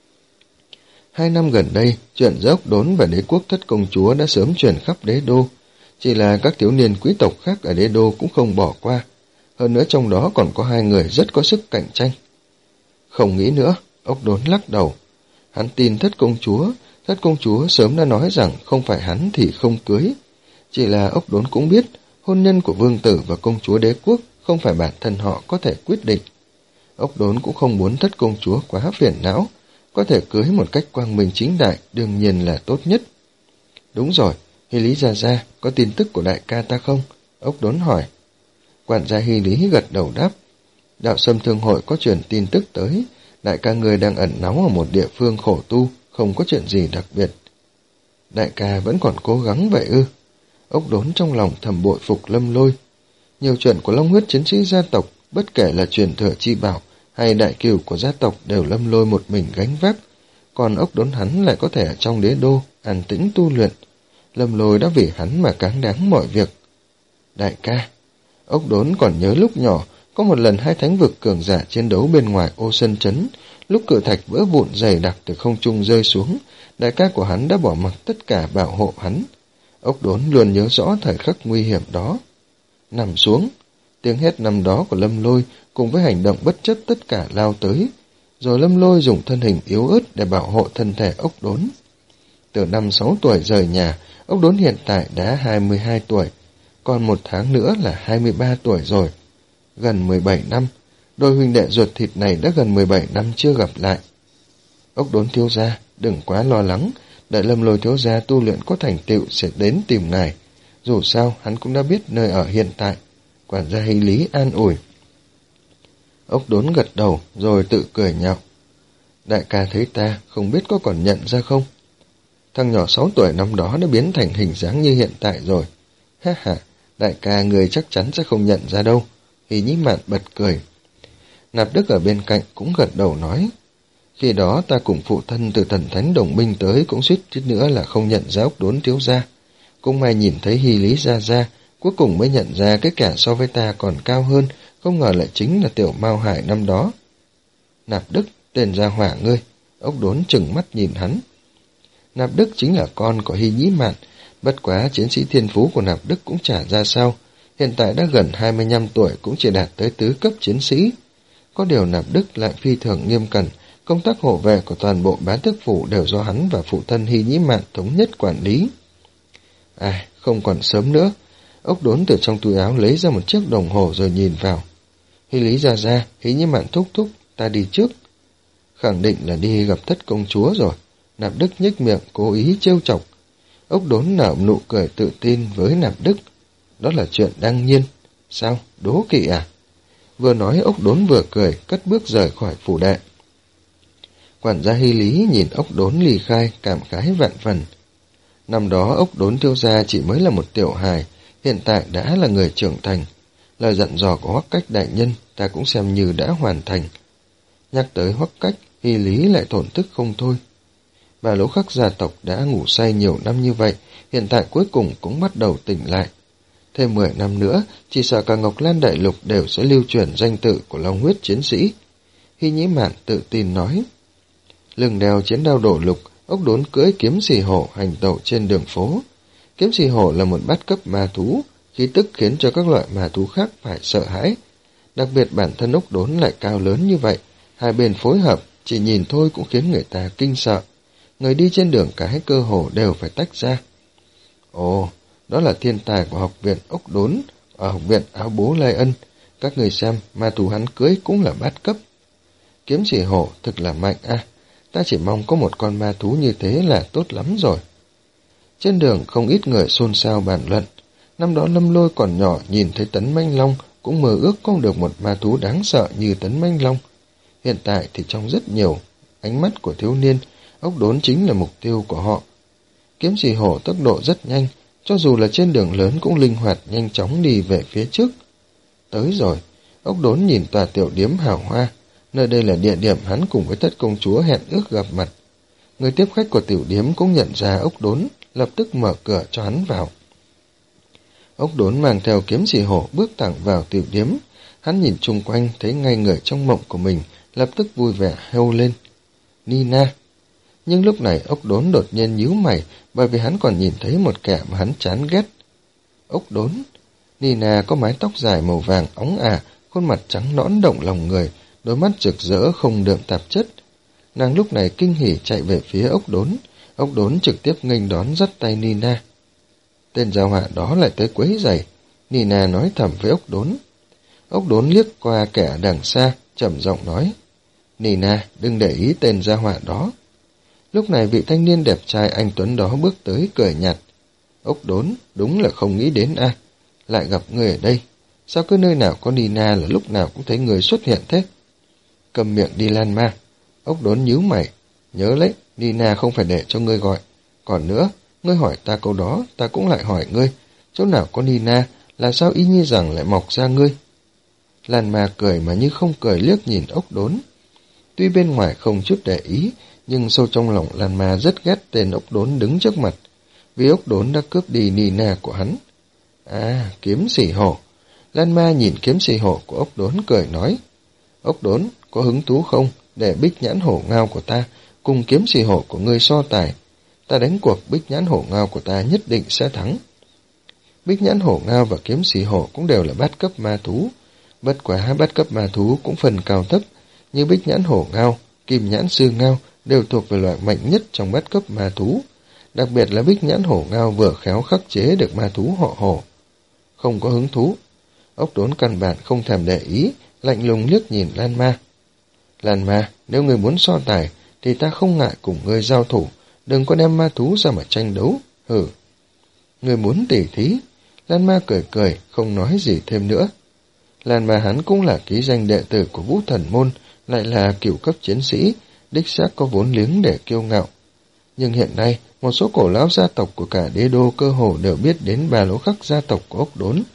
Hai năm gần đây, chuyện giữa Ốc Đốn và đế quốc thất công chúa đã sớm truyền khắp đế đô, chỉ là các thiếu niên quý tộc khác ở đế đô cũng không bỏ qua. Hơn nữa trong đó còn có hai người rất có sức cạnh tranh. Không nghĩ nữa, Ốc Đốn lắc đầu. Hắn tin thất công chúa, thất công chúa sớm đã nói rằng không phải hắn thì không cưới. Chỉ là Ốc Đốn cũng biết, hôn nhân của vương tử và công chúa đế quốc không phải bản thân họ có thể quyết định. Ốc Đốn cũng không muốn thất công chúa quá phiền não, có thể cưới một cách quang minh chính đại đương nhiên là tốt nhất. Đúng rồi, Hy Lý gia gia, có tin tức của đại ca ta không? Ốc Đốn hỏi. Quản gia Hy Lý gật đầu đáp. Đạo Sâm Thương hội có truyền tin tức tới, đại ca người đang ẩn náu ở một địa phương khổ tu, không có chuyện gì đặc biệt. Đại ca vẫn còn cố gắng vậy ư? Ốc Đốn trong lòng thầm bội phục Lâm Lôi. Nhiều chuyện của long huyết chiến sĩ gia tộc, bất kể là truyền thừa chi bảo hay đại cửu của gia tộc đều Lâm Lôi một mình gánh vác, còn Ốc Đốn hắn lại có thể ở trong đế đô an tĩnh tu luyện. Lâm Lôi đã vì hắn mà cáng đáng mọi việc. Đại ca, Ốc Đốn còn nhớ lúc nhỏ, có một lần hai thánh vực cường giả chiến đấu bên ngoài ô sân trấn, lúc cự thạch vỡ vụn dày đặc từ không trung rơi xuống, đại ca của hắn đã bỏ mặc tất cả bảo hộ hắn. Ốc Đốn luôn nhớ rõ thời khắc nguy hiểm đó. Nằm xuống, tiếng hét năm đó của Lâm Lôi cùng với hành động bất chấp tất cả lao tới, rồi Lâm Lôi dùng thân hình yếu ớt để bảo hộ thân thể Ốc Đốn. Từ năm sáu tuổi rời nhà, Ốc Đốn hiện tại đã hai mươi hai tuổi, còn một tháng nữa là hai mươi ba tuổi rồi. Gần mười bảy năm, đôi huynh đệ ruột thịt này đã gần mười bảy năm chưa gặp lại. Ốc Đốn thiếu gia, đừng quá lo lắng, đợi Lâm Lôi thiếu gia tu luyện có thành tựu sẽ đến tìm ngài. Dù sao, hắn cũng đã biết nơi ở hiện tại. Quản gia Hy Lý an ủi. Ốc Đốn gật đầu, rồi tự cười nhạo. Đại ca thấy ta, không biết có còn nhận ra không? Thằng nhỏ sáu tuổi năm đó đã biến thành hình dáng như hiện tại rồi. Ha ha, đại ca người chắc chắn sẽ không nhận ra đâu. Hy Nhĩ Mạn bật cười. Nạp Đức ở bên cạnh cũng gật đầu nói. Khi đó ta cùng phụ thân từ thần thánh đồng minh tới cũng suýt chút nữa là không nhận ra Ốc Đốn thiếu gia. Cũng may nhìn thấy Hy Lý gia gia, cuối cùng mới nhận ra cái kẻ so với ta còn cao hơn, không ngờ lại chính là tiểu Mao Hải năm đó. Nạp Đức, tên gia hỏa ngươi. Ốc Đốn trừng mắt nhìn hắn. Nạp Đức chính là con của Hy Nhĩ Mạn, bất quá chiến sĩ thiên phú của Nạp Đức cũng chả ra sao, hiện tại đã gần hai mươi lăm tuổi cũng chỉ đạt tới tứ cấp chiến sĩ. Có điều Nạp Đức lại phi thường nghiêm cẩn, công tác hộ vệ của toàn bộ Bá Tước phủ đều do hắn và phụ thân Hy Nhĩ Mạn thống nhất quản lý. À, không còn sớm nữa. Ốc Đốn từ trong túi áo lấy ra một chiếc đồng hồ rồi nhìn vào. Hy Lý gia gia, Hy Nhĩ Mạn thúc thúc, ta đi trước. Khẳng định là đi gặp thất công chúa rồi. Nạp Đức nhếch miệng cố ý trêu chọc. Ốc Đốn nở nụ cười tự tin với Nạp Đức. Đó là chuyện đương nhiên. Sao, đố kỵ à? Vừa nói Ốc Đốn vừa cười, cất bước rời khỏi phủ đệ. Quản gia Hy Lý nhìn Ốc Đốn ly khai, cảm khái vạn phần. Năm đó Ốc Đốn thiếu gia chỉ mới là một tiểu hài, hiện tại đã là người trưởng thành. Lời dặn dò của Hoắc Cách đại nhân ta cũng xem như đã hoàn thành. Nhắc tới Hoắc Cách, Hy Lý lại thổn thức không thôi. Bà Lỗ Khắc gia tộc đã ngủ say nhiều năm như vậy, hiện tại cuối cùng cũng bắt đầu tỉnh lại. Thêm mười năm nữa, chỉ sợ cả Ngọc Lan Đại Lục đều sẽ lưu truyền danh tự của long huyết chiến sĩ. Hy Nhĩ Mạn tự tin nói. Lưng đeo chiến đao đổ lục, Ốc Đốn cưỡi kiếm xì hổ hành tẩu trên đường phố. Kiếm xì hổ là một bát cấp ma thú, khí tức khiến cho các loại ma thú khác phải sợ hãi. Đặc biệt bản thân Ốc Đốn lại cao lớn như vậy, hai bên phối hợp, chỉ nhìn thôi cũng khiến người ta kinh sợ. Người đi trên đường cái cơ hồ đều phải tách ra. Ồ, đó là thiên tài của học viện ốc đốn, ở học viện áo bố Lai Ân. Các người xem, ma thú hắn cưới cũng là bát cấp. Kiếm chỉ hổ thực là mạnh a, ta chỉ mong có một con ma thú như thế là tốt lắm rồi. Trên đường không ít người xôn xao bàn luận. Năm đó Lâm Lôi còn nhỏ nhìn thấy Tấn Manh Long cũng mơ ước có được một ma thú đáng sợ như Tấn Manh Long. Hiện tại thì trong rất nhiều ánh mắt của thiếu niên, ốc đốn chính là mục tiêu của họ. Kiếm chỉ hổ tốc độ rất nhanh, cho dù là trên đường lớn cũng linh hoạt nhanh chóng đi về phía trước. Tới rồi, ốc đốn nhìn tòa tiểu điếm hào hoa, nơi đây là địa điểm hắn cùng với Thất công chúa hẹn ước gặp mặt. Người tiếp khách của tiểu điếm cũng nhận ra ốc đốn, lập tức mở cửa cho hắn vào. Ốc đốn mang theo kiếm chỉ hổ bước thẳng vào tiểu điếm. Hắn nhìn chung quanh thấy ngay người trong mộng của mình, lập tức vui vẻ hêu lên. Nina! Nhưng lúc này ốc đốn đột nhiên nhíu mày, bởi vì hắn còn nhìn thấy một kẻ mà hắn chán ghét. Ốc đốn! Nina có mái tóc dài màu vàng óng ả, khuôn mặt trắng nõn động lòng người, đôi mắt rực rỡ không đượm tạp chất. Nàng lúc này kinh hỉ chạy về phía ốc đốn. Ốc đốn trực tiếp nghênh đón dắt tay Nina. Tên gia họa đó lại tới quấy rầy, Nina nói thầm với ốc đốn. Ốc đốn liếc qua kẻ đằng xa, trầm giọng nói. Nina, đừng để ý tên gia họa đó. Lúc này vị thanh niên đẹp trai anh tuấn đó bước tới cười nhạt. Ốc đốn, đúng là không nghĩ đến a, lại gặp người ở đây. Sao cứ nơi nào có Nina là lúc nào cũng thấy người xuất hiện thế? Cầm miệng đi Lan Ma. Ốc đốn nhíu mày. Nhớ lấy, Nina không phải để cho ngươi gọi. Còn nữa, ngươi hỏi ta câu đó, ta cũng lại hỏi ngươi. Chỗ nào có Nina, là sao y như rằng lại mọc ra ngươi? Lan Ma cười mà như không cười liếc nhìn ốc đốn. Tuy bên ngoài không chút để ý, nhưng sâu trong lòng Lan Ma rất ghét tên ốc đốn đứng trước mặt, vì ốc đốn đã cướp đi Nina của hắn. À, kiếm xỉ hổ. Lan Ma nhìn kiếm xỉ hổ của ốc đốn cười nói. Ốc đốn, có hứng thú không để bích nhãn hổ ngao của ta cùng kiếm xỉ hổ của ngươi so tài? Ta đánh cuộc bích nhãn hổ ngao của ta nhất định sẽ thắng. Bích nhãn hổ ngao và kiếm xỉ hổ cũng đều là bát cấp ma thú. Bất quá bát cấp ma thú cũng phần cao thấp, như bích nhãn hổ ngao, kim nhãn sư ngao đều thuộc về loại mạnh nhất trong bát cấp ma thú. Đặc biệt là bích nhãn hổ ngao vừa khéo khắc chế được ma thú họ hổ. Không có hứng thú. Ốc đốn căn bản không thèm để ý, lạnh lùng liếc nhìn Lan Ma. Lan Ma, nếu ngươi muốn so tài, thì ta không ngại cùng ngươi giao thủ, đừng có đem ma thú ra mà tranh đấu. Hừ. Ngươi muốn tỉ thí? Lan Ma cười cười, không nói gì thêm nữa. Lan Ma hắn cũng là ký danh đệ tử của Vũ Thần Môn, lại là cửu cấp chiến sĩ, đích xác có vốn liếng để kiêu ngạo. Nhưng hiện nay, một số cổ lão gia tộc của cả đế đô cơ hồ đều biết đến Ba Lỗ Khắc gia tộc của ốc đốn.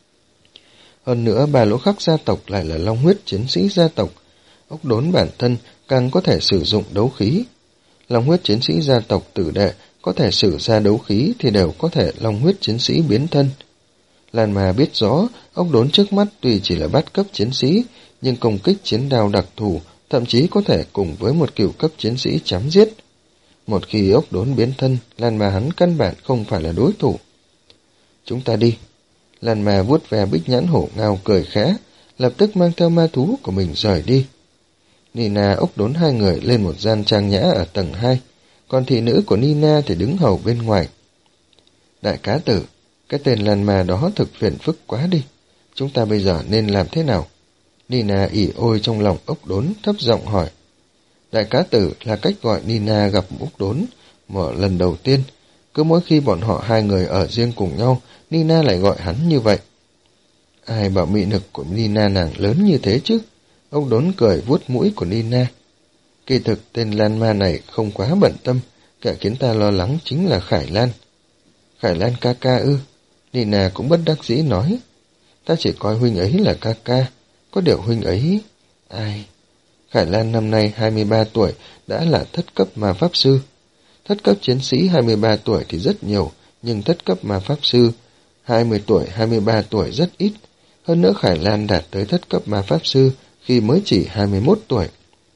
Hơn nữa, Ba Lỗ Khắc gia tộc lại là long huyết chiến sĩ gia tộc. Ốc đốn bản thân càng có thể sử dụng đấu khí. Long huyết chiến sĩ gia tộc tử đệ có thể sử ra đấu khí thì đều có thể long huyết chiến sĩ biến thân. Lan Ma biết rõ, ốc đốn trước mắt tuy chỉ là bát cấp chiến sĩ, nhưng công kích chiến đao đặc thù, thậm chí có thể cùng với một cửu cấp chiến sĩ chém giết. Một khi ốc đốn biến thân, Lan Ma hắn căn bản không phải là đối thủ. Chúng ta đi. Lan Ma vuốt ve bích nhãn hổ ngao cười khẽ, lập tức mang theo ma thú của mình rời đi. Nina ốc đốn hai người lên một gian trang nhã ở tầng hai, còn thị nữ của Nina thì đứng hầu bên ngoài. Đại cá tử, cái tên Lan Ma đó thực phiền phức quá đi. Chúng ta bây giờ nên làm thế nào? Nina ỉ ôi trong lòng ốc đốn thấp giọng hỏi. Đại cá tử là cách gọi Nina gặp ốc đốn một lần đầu tiên. Cứ mỗi khi bọn họ hai người ở riêng cùng nhau, Nina lại gọi hắn như vậy. Ai bảo mị lực của Nina nàng lớn như thế chứ? Ốc đốn cười vuốt mũi của Nina. Kỳ thực tên Lan Ma này không quá bận tâm, kẻ khiến ta lo lắng chính là Khải Lan. Khải Lan ca ca ư? Nina cũng bất đắc dĩ nói. Ta chỉ coi huynh ấy là ca ca, có điều huynh ấy... Ai... Khải Lan năm nay hai mươi ba tuổi, đã là thất cấp ma pháp sư. Thất cấp chiến sĩ hai mươi ba tuổi thì rất nhiều, nhưng thất cấp ma pháp sư hai mươi tuổi, hai mươi ba tuổi rất ít. Hơn nữa Khải Lan đạt tới thất cấp ma pháp sư khi mới chỉ hai mươi mốt tuổi.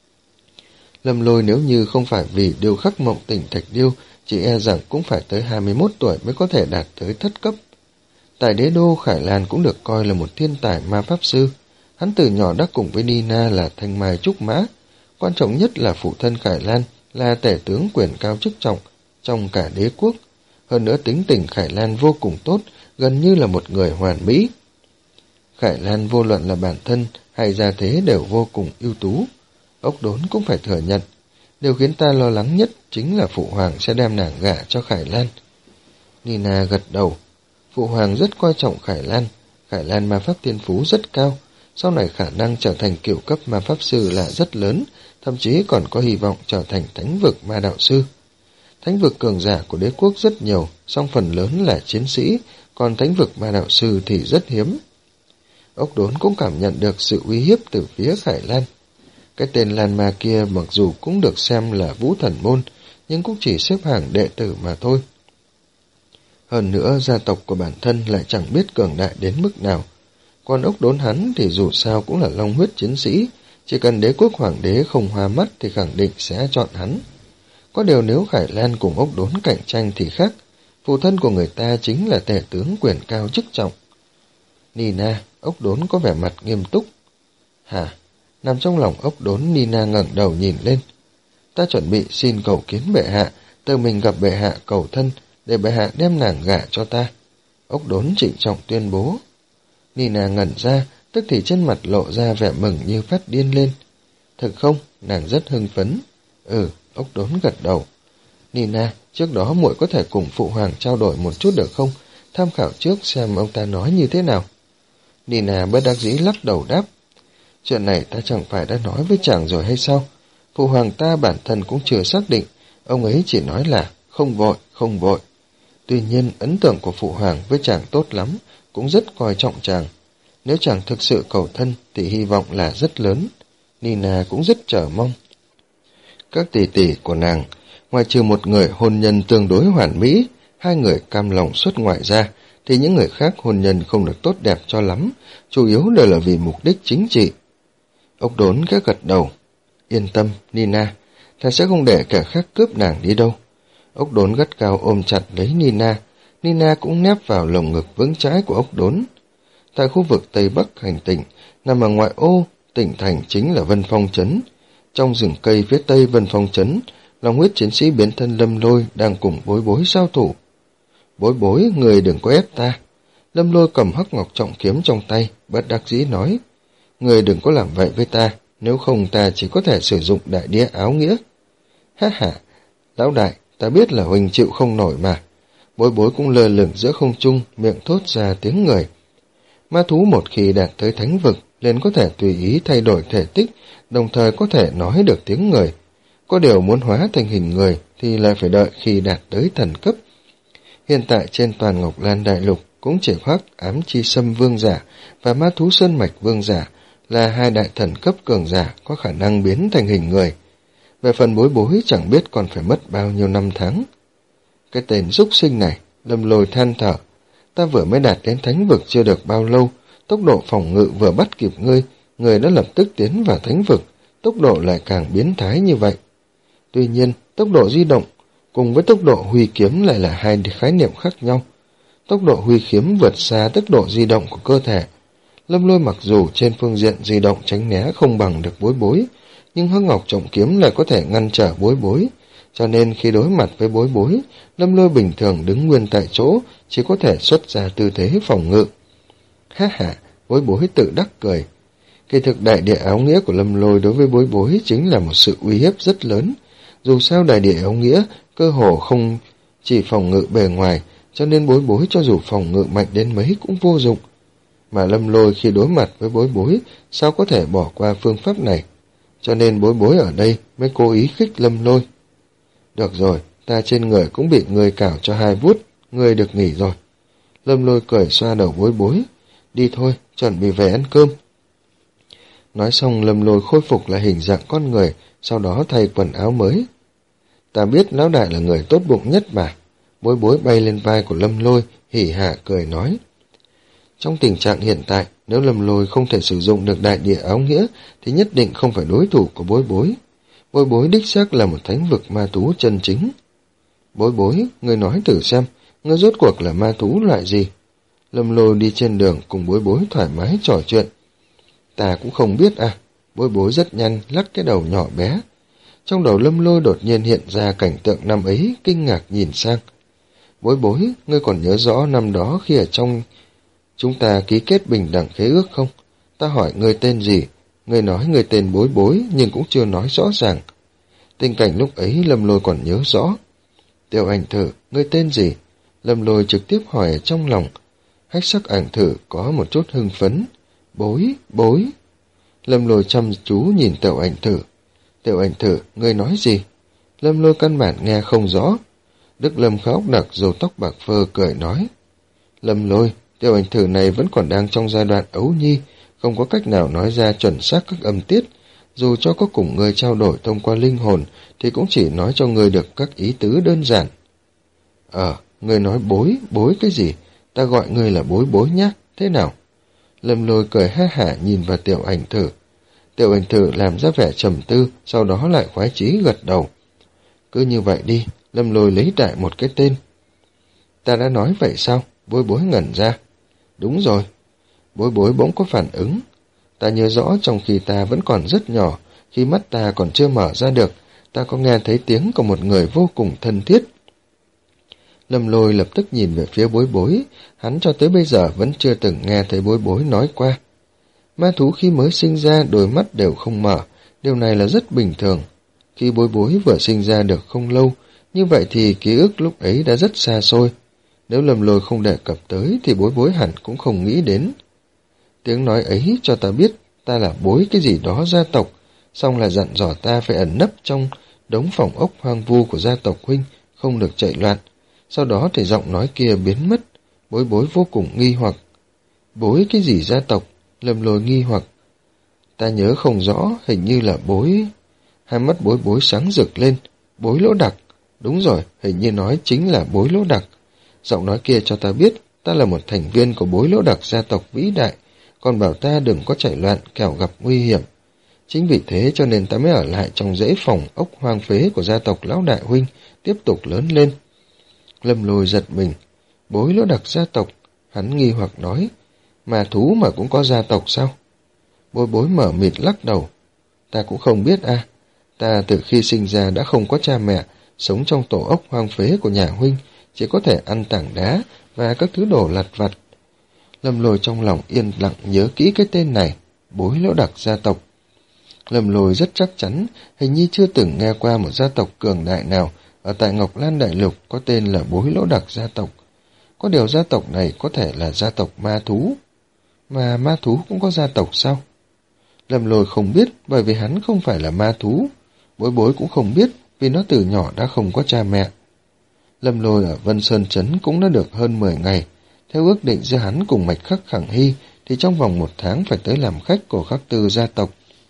Lâm Lôi nếu như không phải vì điêu khắc mộng tỉnh thạch điêu, chỉ e rằng cũng phải tới hai mươi mốt tuổi mới có thể đạt tới thất cấp. Tại đế đô, Khải Lan cũng được coi là một thiên tài ma pháp sư. Hắn từ nhỏ đã cùng với Nina là thanh mai trúc mã, Quan trọng nhất là phụ thân Khải Lan là tể tướng quyền cao chức trọng trong cả đế quốc. Hơn nữa tính tình Khải Lan vô cùng tốt, gần như là một người hoàn mỹ. Khải Lan vô luận là bản thân hay gia thế đều vô cùng ưu tú. Ốc Đốn cũng phải thừa nhận, điều khiến ta lo lắng nhất chính là phụ hoàng sẽ đem nàng gả cho Khải Lan. Nina gật đầu. Phụ hoàng rất coi trọng Khải Lan. Khải Lan ma pháp thiên phú rất cao, sau này khả năng trở thành cửu cấp ma pháp sư là rất lớn, thậm chí còn có hy vọng trở thành thánh vực ma đạo sư. Thánh vực cường giả của đế quốc rất nhiều, song phần lớn là chiến sĩ, còn thánh vực ma đạo sư thì rất hiếm. Ốc Đốn cũng cảm nhận được sự uy hiếp từ phía Khải Lan. Cái tên Lan Ma kia mặc dù cũng được xem là vũ thần môn, nhưng cũng chỉ xếp hàng đệ tử mà thôi. Hơn nữa, gia tộc của bản thân lại chẳng biết cường đại đến mức nào. Còn Ốc Đốn hắn thì dù sao cũng là long huyết chiến sĩ, chỉ cần đế quốc hoàng đế không hoa mắt thì khẳng định sẽ chọn hắn. Có điều nếu Khải Lan cùng Ốc Đốn cạnh tranh thì khác, phụ thân của người ta chính là tể tướng quyền cao chức trọng. Nina, Ốc Đốn có vẻ mặt nghiêm túc. Hả? Nằm trong lòng Ốc Đốn, Nina ngẩng đầu nhìn lên. Ta chuẩn bị xin cầu kiến bệ hạ, tự mình gặp bệ hạ cầu thân, để bệ hạ đem nàng gả cho ta. Ốc Đốn trịnh trọng tuyên bố. Nina ngẩn ra, tức thì trên mặt lộ ra vẻ mừng như phát điên lên. Thực không? Nàng rất hưng phấn. Ừ, Ốc Đốn gật đầu. Nina, trước đó muội có thể cùng phụ hoàng trao đổi một chút được không? Tham khảo trước xem ông ta nói như thế nào. Nina bất đắc dĩ lắc đầu đáp. Chuyện này ta chẳng phải đã nói với chàng rồi hay sao? Phụ hoàng ta bản thân cũng chưa xác định, ông ấy chỉ nói là không vội, không vội. Tuy nhiên, ấn tượng của phụ hoàng với chàng tốt lắm, cũng rất coi trọng chàng. Nếu chàng thực sự cầu thân thì hy vọng là rất lớn. Nina cũng rất chờ mong. Các tỷ tỷ của nàng, ngoài trừ một người hôn nhân tương đối hoàn mỹ, hai người cam lòng xuất ngoại ra, thì những người khác hôn nhân không được tốt đẹp cho lắm, chủ yếu đều là vì mục đích chính trị. Ốc Đốn khẽ gật đầu. Yên tâm, Nina, ta sẽ không để kẻ khác cướp nàng đi đâu. Ốc Đốn gắt cao ôm chặt lấy Nina, Nina cũng nép vào lồng ngực vững chãi của Ốc Đốn. Tại khu vực Tây Bắc hành tinh, nằm ở ngoại ô, tỉnh thành chính là Vân Phong Trấn. Trong rừng cây phía tây Vân Phong Trấn, lòng huyết chiến sĩ biến thân Lâm Lôi đang cùng Bối Bối giao thủ. Bối Bối, người đừng có ép ta. Lâm Lôi cầm hắc ngọc trọng kiếm trong tay, bất đắc dĩ nói. Người đừng có làm vậy với ta, nếu không ta chỉ có thể sử dụng đại đĩa áo nghĩa. Ha ha, lão đại, ta biết là huynh chịu không nổi mà. Bối Bối cũng lơ lửng giữa không trung, miệng thốt ra tiếng người. Ma thú một khi đạt tới thánh vực, liền có thể tùy ý thay đổi thể tích, đồng thời có thể nói được tiếng người. Có điều muốn hóa thành hình người thì lại phải đợi khi đạt tới thần cấp. Hiện tại trên toàn Ngọc Lan Đại Lục cũng chỉ khoác ám chi sâm vương giả và ma thú sơn mạch vương giả là hai đại thần cấp cường giả có khả năng biến thành hình người. Về phần Bối Bối chẳng biết còn phải mất bao nhiêu năm tháng. Cái tên súc sinh này, Lâm Lôi than thở. Ta vừa mới đạt đến thánh vực chưa được bao lâu, tốc độ phòng ngự vừa bắt kịp ngươi, người đã lập tức tiến vào thánh vực, tốc độ lại càng biến thái như vậy. Tuy nhiên, tốc độ di động cùng với tốc độ huy kiếm lại là hai khái niệm khác nhau. Tốc độ huy kiếm vượt xa tốc độ di động của cơ thể. Lâm Lôi mặc dù trên phương diện di động tránh né không bằng được Bối Bối, nhưng hắc ngọc trọng kiếm lại có thể ngăn trở Bối Bối, cho nên khi đối mặt với Bối Bối, Lâm Lôi bình thường đứng nguyên tại chỗ, chỉ có thể xuất ra tư thế phòng ngự. Ha ha, Bối Bối tự đắc cười. Kỳ thực đại địa áo nghĩa của Lâm Lôi đối với Bối Bối chính là một sự uy hiếp rất lớn. Dù sao đại địa áo nghĩa cơ hồ không chỉ phòng ngự bề ngoài, cho nên Bối Bối cho dù phòng ngự mạnh đến mấy cũng vô dụng. Mà Lâm Lôi khi đối mặt với Bối Bối sao có thể bỏ qua phương pháp này, cho nên Bối Bối ở đây mới cố ý khích Lâm Lôi. Được rồi, ta trên người cũng bị người cào cho hai vút, ngươi được nghỉ rồi. Lâm Lôi cười xoa đầu Bối Bối. Đi thôi, chuẩn bị về ăn cơm. Nói xong Lâm Lôi khôi phục lại hình dạng con người, sau đó thay quần áo mới. Ta biết lão đại là người tốt bụng nhất mà. Bối Bối bay lên vai của Lâm Lôi, hỉ hả cười nói. Trong tình trạng hiện tại, nếu Lâm Lôi không thể sử dụng được đại địa áo nghĩa, thì nhất định không phải đối thủ của Bối Bối. Bối Bối đích xác là một thánh vực ma thú chân chính. Bối Bối, ngươi nói thử xem, ngươi rốt cuộc là ma thú loại gì? Lâm Lôi đi trên đường cùng Bối Bối thoải mái trò chuyện. Ta cũng không biết à, Bối bối rất nhanh lắc cái đầu nhỏ bé. Trong đầu Lâm Lôi đột nhiên hiện ra cảnh tượng năm ấy, kinh ngạc nhìn sang. Bối bối, ngươi còn nhớ rõ năm đó khi ở trong chúng ta ký kết bình đẳng khế ước không? Ta hỏi ngươi tên gì? Ngươi nói ngươi tên Bối Bối nhưng cũng chưa nói rõ ràng. Tình cảnh lúc ấy Lâm Lôi còn nhớ rõ. Tiểu Ảnh Thử, ngươi tên gì? Lâm Lôi trực tiếp hỏi ở trong lòng. Hách Sắc Ảnh Thử có một chút hưng phấn. Bối, bối. Lâm Lôi chăm chú nhìn Tiểu Ảnh Thử. Tiểu Ảnh Thử, ngươi nói gì? Lâm Lôi căn bản nghe không rõ. Đức Lâm khá ốc đặc râu tóc bạc phơ cười nói. Lâm Lôi, Tiểu Ảnh Thử này vẫn còn đang trong giai đoạn ấu nhi, không có cách nào nói ra chuẩn xác các âm tiết. Dù cho có cùng người trao đổi thông qua linh hồn, thì cũng chỉ nói cho người được các ý tứ đơn giản. Ờ, người nói bối, bối cái gì? Ta gọi người là Bối Bối nhá, thế nào? Lâm Lôi cười ha hả nhìn vào Tiểu Ảnh Thử. Tiểu Ảnh Thử làm ra vẻ trầm tư, sau đó lại khoái chí gật đầu. Cứ như vậy đi, Lâm Lôi lấy đại một cái tên. Ta đã nói vậy sao? Bối Bối ngẩn ra. Đúng rồi. Bối Bối bỗng có phản ứng. Ta nhớ rõ trong khi ta vẫn còn rất nhỏ, khi mắt ta còn chưa mở ra được, ta có nghe thấy tiếng của một người vô cùng thân thiết. Lâm Lôi lập tức nhìn về phía Bối Bối, hắn cho tới bây giờ vẫn chưa từng nghe thấy Bối Bối nói qua. Ma thú khi mới sinh ra đôi mắt đều không mở, điều này là rất bình thường. Khi Bối Bối vừa sinh ra được không lâu, như vậy thì ký ức lúc ấy đã rất xa xôi. Nếu Lâm Lôi không đề cập tới thì Bối Bối hẳn cũng không nghĩ đến. Tiếng nói ấy cho ta biết ta là Bối cái gì đó gia tộc, xong là dặn dò ta phải ẩn nấp trong đống phòng ốc hoang vu của gia tộc huynh, không được chạy loạn. Sau đó thì giọng nói kia biến mất. Bối Bối vô cùng nghi hoặc. Bối cái gì gia tộc? Lâm Lôi nghi hoặc. Ta nhớ không rõ, hình như là Bối. Hai mắt Bối Bối sáng rực lên. Bối Lỗ Đặc. Đúng rồi, hình như nói chính là Bối Lỗ Đặc. Giọng nói kia cho ta biết ta là một thành viên của Bối Lỗ Đặc gia tộc vĩ đại, còn bảo ta đừng có chạy loạn kẻo gặp nguy hiểm. Chính vì thế cho nên ta mới ở lại trong dãy phòng ốc hoang phế của gia tộc Lão Đại huynh, tiếp tục lớn lên. Lâm Lôi giật mình. Bối Lỗ Đặc gia tộc? Hắn nghi hoặc nói. Mà thú mà cũng có gia tộc sao? Bối Bối mở mịt lắc đầu. Ta cũng không biết a. À. Ta từ khi sinh ra đã không có cha mẹ, sống trong tổ ốc hoang phế của nhà huynh, chỉ có thể ăn tảng đá và các thứ đồ lặt vặt. Lâm Lôi trong lòng yên lặng nhớ kỹ cái tên này, Bối Lỗ Đặc gia tộc. Lâm Lôi rất chắc chắn, hình như chưa từng nghe qua một gia tộc cường đại nào ở tại Ngọc Lan Đại Lục có tên là Bối Lỗ Đặc gia tộc. Có điều gia tộc này có thể là gia tộc ma thú. Mà ma thú cũng có gia tộc sao? Lâm Lôi không biết bởi vì hắn không phải là ma thú. Bối Bối cũng không biết vì nó từ nhỏ đã không có cha mẹ. Lâm Lôi ở Vân Sơn Trấn cũng đã được hơn mười ngày. Theo ước định giữa hắn cùng Mạch Khắc Khẳng Hy thì trong vòng một tháng phải tới làm khách của Khắc Tư gia tộc.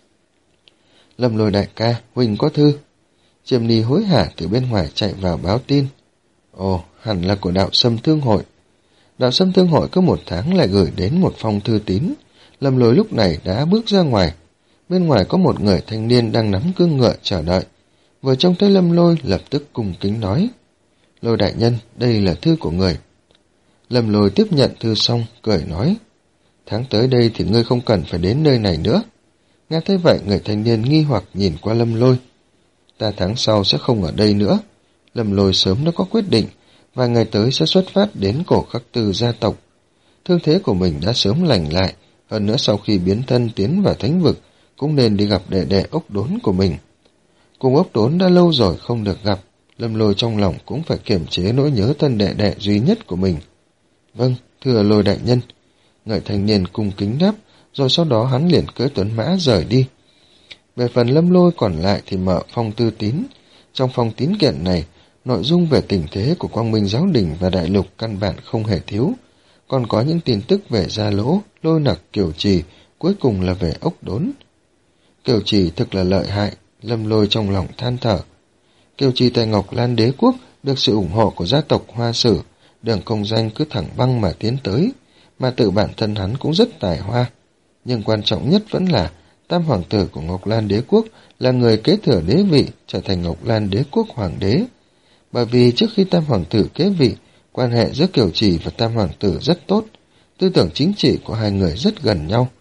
Lâm Lôi đại ca, huynh có thư. Chiêm Ni hối hả từ bên ngoài chạy vào báo tin. Ồ, hẳn là của Đạo Sâm Thương Hội. Đạo Sâm Thương Hội có một tháng lại gửi đến một phong thư tín. Lâm Lôi lúc này đã bước ra ngoài. Bên ngoài có một người thanh niên đang nắm cương ngựa chờ đợi. Vừa trông thấy Lâm Lôi lập tức cung kính nói. Lôi đại nhân, đây là thư của người. Lâm Lôi tiếp nhận thư xong, cười nói. Tháng tới đây thì ngươi không cần phải đến nơi này nữa. Nghe thấy vậy, người thanh niên nghi hoặc nhìn qua Lâm Lôi. Ta tháng sau sẽ không ở đây nữa. Lâm Lôi sớm đã có quyết định, vài ngày tới sẽ xuất phát đến cổ Khắc Tư gia tộc. Thương thế của mình đã sớm lành lại, hơn nữa sau khi biến thân tiến vào thánh vực, cũng nên đi gặp đệ đệ Ốc Đốn của mình. Cùng Ốc Đốn đã lâu rồi không được gặp, Lâm Lôi trong lòng cũng phải kiềm chế nỗi nhớ thân đệ đệ duy nhất của mình. Vâng, thưa Lôi đại nhân. Người thanh niên cung kính đáp, rồi sau đó hắn liền cưỡi tuấn mã rời đi. Về phần Lâm Lôi còn lại thì mở phong thư tín. Trong phong tín kiện này, nội dung về tình thế của Quang Minh Giáo Đình và Đại Lục căn bản không hề thiếu. Còn có những tin tức về Gia Lỗ, Lôi Nặc, Kiều Trì, cuối cùng là về Ốc Đốn. Kiều Trì thực là lợi hại, Lâm Lôi trong lòng than thở. Kiều Trì tại Ngọc Lan Đế Quốc được sự ủng hộ của gia tộc Hoa Sử, đường công danh cứ thẳng băng mà tiến tới, mà tự bản thân hắn cũng rất tài hoa. Nhưng quan trọng nhất vẫn là tam hoàng tử của Ngọc Lan Đế Quốc là người kế thừa đế vị, trở thành Ngọc Lan Đế Quốc hoàng đế. Bởi vì trước khi tam hoàng tử kế vị, quan hệ giữa Kiều Trì và tam hoàng tử rất tốt, tư tưởng chính trị của hai người rất gần nhau.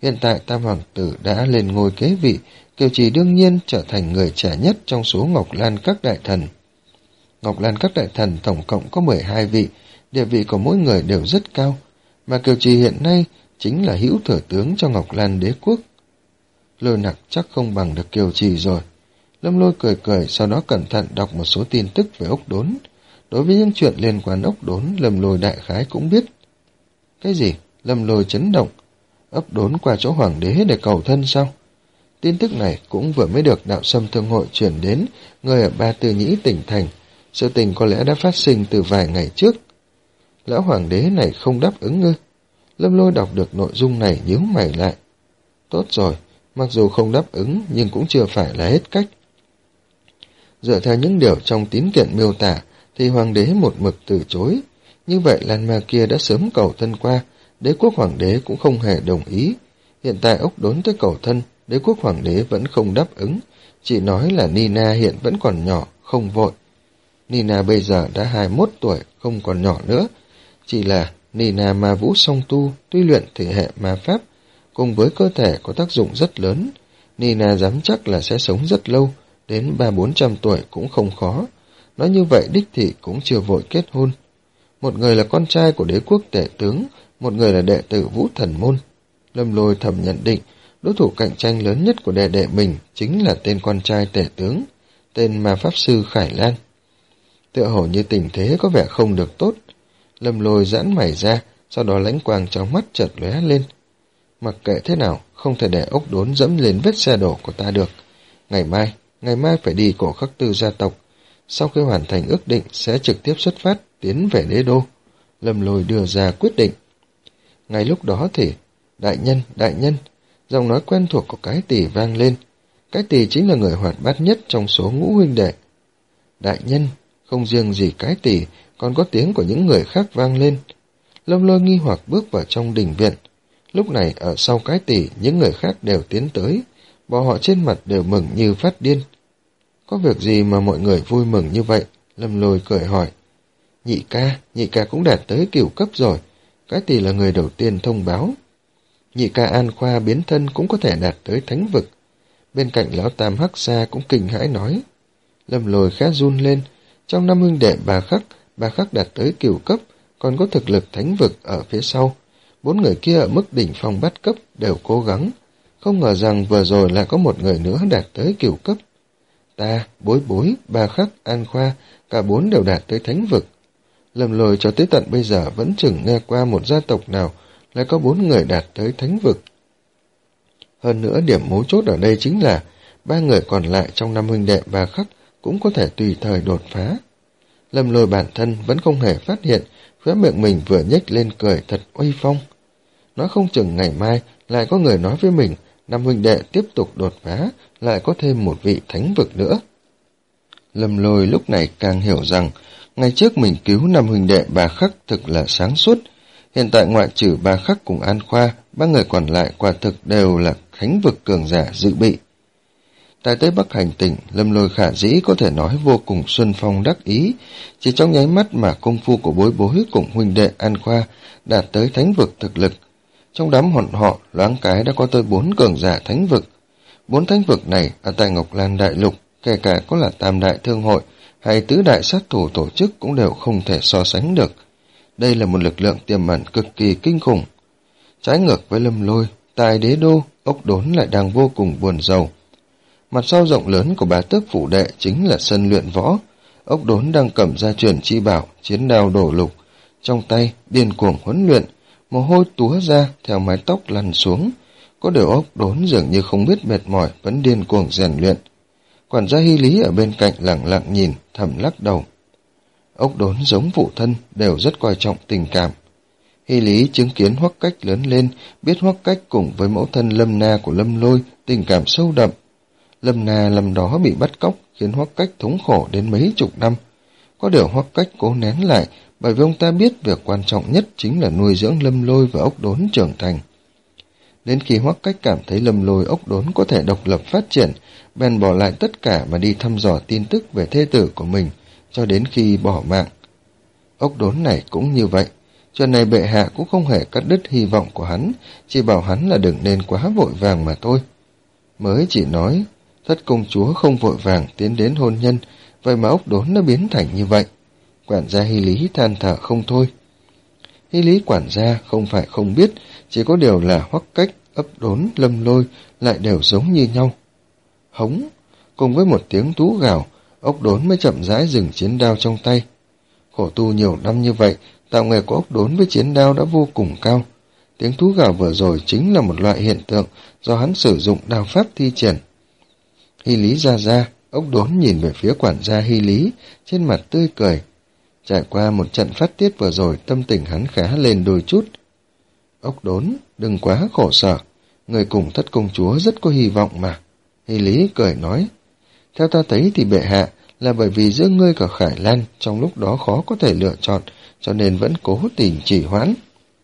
Hiện tại Tam Hoàng tử đã lên ngôi kế vị, Kiều Trì đương nhiên trở thành người trẻ nhất trong số Ngọc Lan các đại thần. Ngọc Lan các đại thần tổng cộng có mười hai vị, địa vị của mỗi người đều rất cao, mà Kiều Trì hiện nay chính là hữu thừa tướng cho Ngọc Lan đế quốc. Lôi Nặc chắc không bằng được Kiều Trì rồi. Lâm Lôi cười cười, sau đó cẩn thận đọc một số tin tức về Ốc Đốn. Đối với những chuyện liên quan Ốc Đốn, Lâm Lôi đại khái cũng biết. Cái gì? Lâm Lôi chấn động. Ốc Đốn qua chỗ hoàng đế để cầu thân sao? Tin tức này cũng vừa mới được Đạo Sâm Thương Hội chuyển đến người ở Ba Tư Nhĩ tỉnh thành. Sự tình có lẽ đã phát sinh từ vài ngày trước. Lão hoàng đế này không đáp ứng ư? Lâm Lôi đọc được nội dung này nhíu mày lại. Tốt rồi, mặc dù không đáp ứng nhưng cũng chưa phải là hết cách. Dựa theo những điều trong tín kiện miêu tả thì hoàng đế một mực từ chối. Như vậy Lan Ma kia đã sớm cầu thân qua, đế quốc hoàng đế cũng không hề đồng ý. Hiện tại Ốc Đốn tới cầu thân, đế quốc hoàng đế vẫn không đáp ứng, chỉ nói là Nina hiện vẫn còn nhỏ, không vội. Nina bây giờ đã hai mươi mốt tuổi, không còn nhỏ nữa. Chỉ là Nina ma vũ song tu, tuy luyện thể hệ ma pháp, cùng với cơ thể có tác dụng rất lớn. Nina dám chắc là sẽ sống rất lâu, đến ba bốn trăm tuổi cũng không khó. Nói như vậy đích thị cũng chưa vội kết hôn. Một người là con trai của đế quốc tể tướng, một người là đệ tử Vũ Thần Môn. Lâm Lôi thầm nhận định, đối thủ cạnh tranh lớn nhất của đệ đệ mình chính là tên con trai tể tướng, tên ma pháp sư Khải Lan. Tựa hồ như tình thế có vẻ không được tốt. Lâm Lôi giãn mày ra, sau đó lãnh quang trong mắt chợt lóe lên. Mặc kệ thế nào, không thể để Ốc Đốn dẫm lên vết xe đổ của ta được. Ngày mai, ngày mai phải đi cổ Khắc Tư gia tộc. Sau khi hoàn thành ước định sẽ trực tiếp xuất phát, tiến về đế đô. Lâm Lôi đưa ra quyết định. Ngay lúc đó thì, đại nhân, đại nhân, giọng nói quen thuộc của Cái Tỳ vang lên. Cái Tỳ chính là người hoạt bát nhất trong số ngũ huynh đệ. Đại nhân, không riêng gì Cái Tỳ, còn có tiếng của những người khác vang lên. Lâm Lôi nghi hoặc bước vào trong đình viện. Lúc này ở sau Cái Tỳ, những người khác đều tiến tới, bọn họ trên mặt đều mừng như phát điên. Có việc gì mà mọi người vui mừng như vậy? Lâm Lôi cười hỏi. Nhị ca, nhị ca cũng đạt tới cửu cấp rồi. Cái Tỳ là người đầu tiên thông báo. Nhị ca An Khoa biến thân cũng có thể đạt tới thánh vực. Bên cạnh lão Tam Hắc Sa cũng kinh hãi nói. Lâm Lôi khá run lên. Trong năm huynh đệ Bà Khắc, Bà Khắc đạt tới cửu cấp, còn có thực lực thánh vực ở phía sau. Bốn người kia ở mức đỉnh phong bát cấp đều cố gắng. Không ngờ rằng vừa rồi lại có một người nữa đạt tới cửu cấp. Ta, Bối Bối, Bà Khắc, An Khoa, cả bốn đều đạt tới thánh vực. Lâm Lôi cho tới tận bây giờ vẫn chừng nghe qua một gia tộc nào lại có bốn người đạt tới thánh vực. Hơn nữa điểm mấu chốt ở đây chính là ba người còn lại trong năm huynh đệ Bà Khắc cũng có thể tùy thời đột phá. Lâm Lôi bản thân vẫn không hề phát hiện, khóe miệng mình vừa nhếch lên cười thật oai phong. Nói không chừng ngày mai lại có người nói với mình, năm huynh đệ tiếp tục đột phá, lại có thêm một vị thánh vực nữa. Lâm Lôi lúc này càng hiểu rằng, ngày trước mình cứu năm huynh đệ Bà Khắc thực là sáng suốt. Hiện tại ngoại trừ Bà Khắc cùng An Khoa, ba người còn lại quả thực đều là thánh vực cường giả dự bị. Tại Tây Bắc hành tinh, Lâm Lôi khả dĩ có thể nói vô cùng xuân phong đắc ý, chỉ trong nháy mắt mà công phu của Bối Bối cùng huynh đệ An Khoa đạt tới thánh vực thực lực. Trong đám hòn họ, loáng cái đã có tới bốn cường giả thánh vực. Bốn thánh vực này ở tại Ngọc Lan Đại Lục, kể cả có là Tam Đại Thương Hội hay Tứ Đại Sát Thủ tổ chức cũng đều không thể so sánh được. Đây là một lực lượng tiềm ẩn cực kỳ kinh khủng. Trái ngược với Lâm Lôi, tại đế đô, Ốc Đốn lại đang vô cùng buồn rầu. Mặt sau rộng lớn của Bá Tước phủ đệ chính là sân luyện võ. Ốc Đốn đang cầm ra truyền chi bảo, chiến đao đổ lục, trong tay điên cuồng huấn luyện, mồ hôi túa ra theo mái tóc lăn xuống. Có điều Ốc Đốn dường như không biết mệt mỏi, vẫn điên cuồng rèn luyện. Quản gia Hy Lý ở bên cạnh lặng lặng nhìn, thầm lắc đầu. Ốc Đốn giống phụ thân, đều rất coi trọng tình cảm. Hy Lý chứng kiến Hoắc Cách lớn lên, biết Hoắc Cách cùng với mẫu thân Lâm Na của Lâm Lôi tình cảm sâu đậm. Lâm Na năm đó bị bắt cóc, khiến Hoắc Cách thống khổ đến mấy chục năm. Có điều Hoắc Cách cố nén lại, bởi vì ông ta biết việc quan trọng nhất chính là nuôi dưỡng Lâm Lôi và Ốc Đốn trưởng thành. Đến khi Hoắc Cách cảm thấy Lâm Lôi Ốc Đốn có thể độc lập phát triển, bèn bỏ lại tất cả mà đi thăm dò tin tức về thê tử của mình, cho đến khi bỏ mạng. Ốc Đốn này cũng như vậy, Chuyện này bệ hạ cũng không hề cắt đứt hy vọng của hắn, chỉ bảo hắn là đừng nên quá vội vàng mà thôi. Mới chỉ nói, thất công chúa không vội vàng tiến đến hôn nhân, vậy mà ốc đốn đã biến thành như vậy. Quản gia Hy Lý than thở không thôi. Hy Lý quản gia không phải không biết, chỉ có điều là Hoắc Cách, Ấp Đốn, Lâm Lôi lại đều giống như nhau. Hống, cùng với một tiếng tú gào, ốc đốn mới chậm rãi dừng chiến đao trong tay. Khổ tu nhiều năm như vậy, tạo nghề của ốc đốn với chiến đao đã vô cùng cao. Tiếng tú gào vừa rồi chính là một loại hiện tượng do hắn sử dụng đao pháp thi triển. Hy Lý ra ra, ốc đốn nhìn về phía quản gia Hy Lý, trên mặt tươi cười. Trải qua một trận phát tiết vừa rồi, tâm tình hắn khá lên đôi chút. Ốc đốn, đừng quá khổ sở, người cùng thất công chúa rất có hy vọng mà. Hy Lý cười nói, theo ta thấy thì bệ hạ là bởi vì giữa ngươi và Khải Lan trong lúc đó khó có thể lựa chọn, cho nên vẫn cố tình trì hoãn.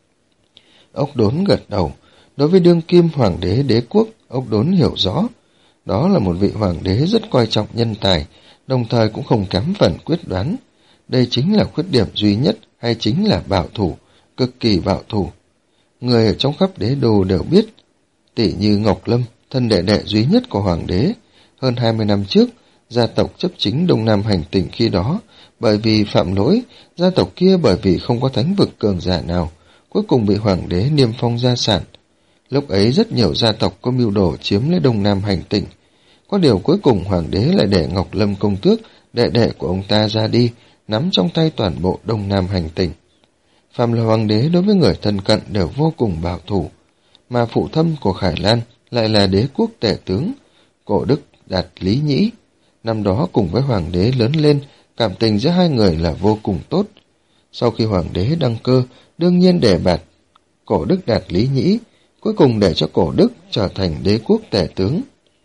Ốc đốn gật đầu, đối với đương kim hoàng đế đế quốc, ốc đốn hiểu rõ. Đó là một vị hoàng đế rất coi trọng nhân tài, đồng thời cũng không kém phần quyết đoán. Đây chính là khuyết điểm duy nhất hay chính là bảo thủ, cực kỳ bảo thủ. Người ở trong khắp đế đô đều biết, tỷ như Ngọc Lâm, thân đệ đệ duy nhất của hoàng đế, hơn hai mươi năm trước, gia tộc chấp chính Đông Nam hành tỉnh khi đó, bởi vì phạm lỗi, gia tộc kia bởi vì không có thánh vực cường giả nào, cuối cùng bị hoàng đế niêm phong gia sản. Lúc ấy rất nhiều gia tộc có mưu đồ chiếm lấy Đông Nam hành tỉnh. Có điều cuối cùng hoàng đế lại để Ngọc Lâm công tước, đệ đệ của ông ta ra đi, nắm trong tay toàn bộ Đông Nam hành tỉnh. Phàm là hoàng đế đối với người thân cận đều vô cùng bảo thủ, mà phụ thâm của Khải Lan lại là đế quốc tể tướng, Cổ Đức Đạt Lý Nhĩ. Năm đó cùng với hoàng đế lớn lên, cảm tình giữa hai người là vô cùng tốt. Sau khi hoàng đế đăng cơ, đương nhiên đề bạt Cổ Đức Đạt Lý Nhĩ, cuối cùng để cho Cổ Đức trở thành đế quốc tể tướng.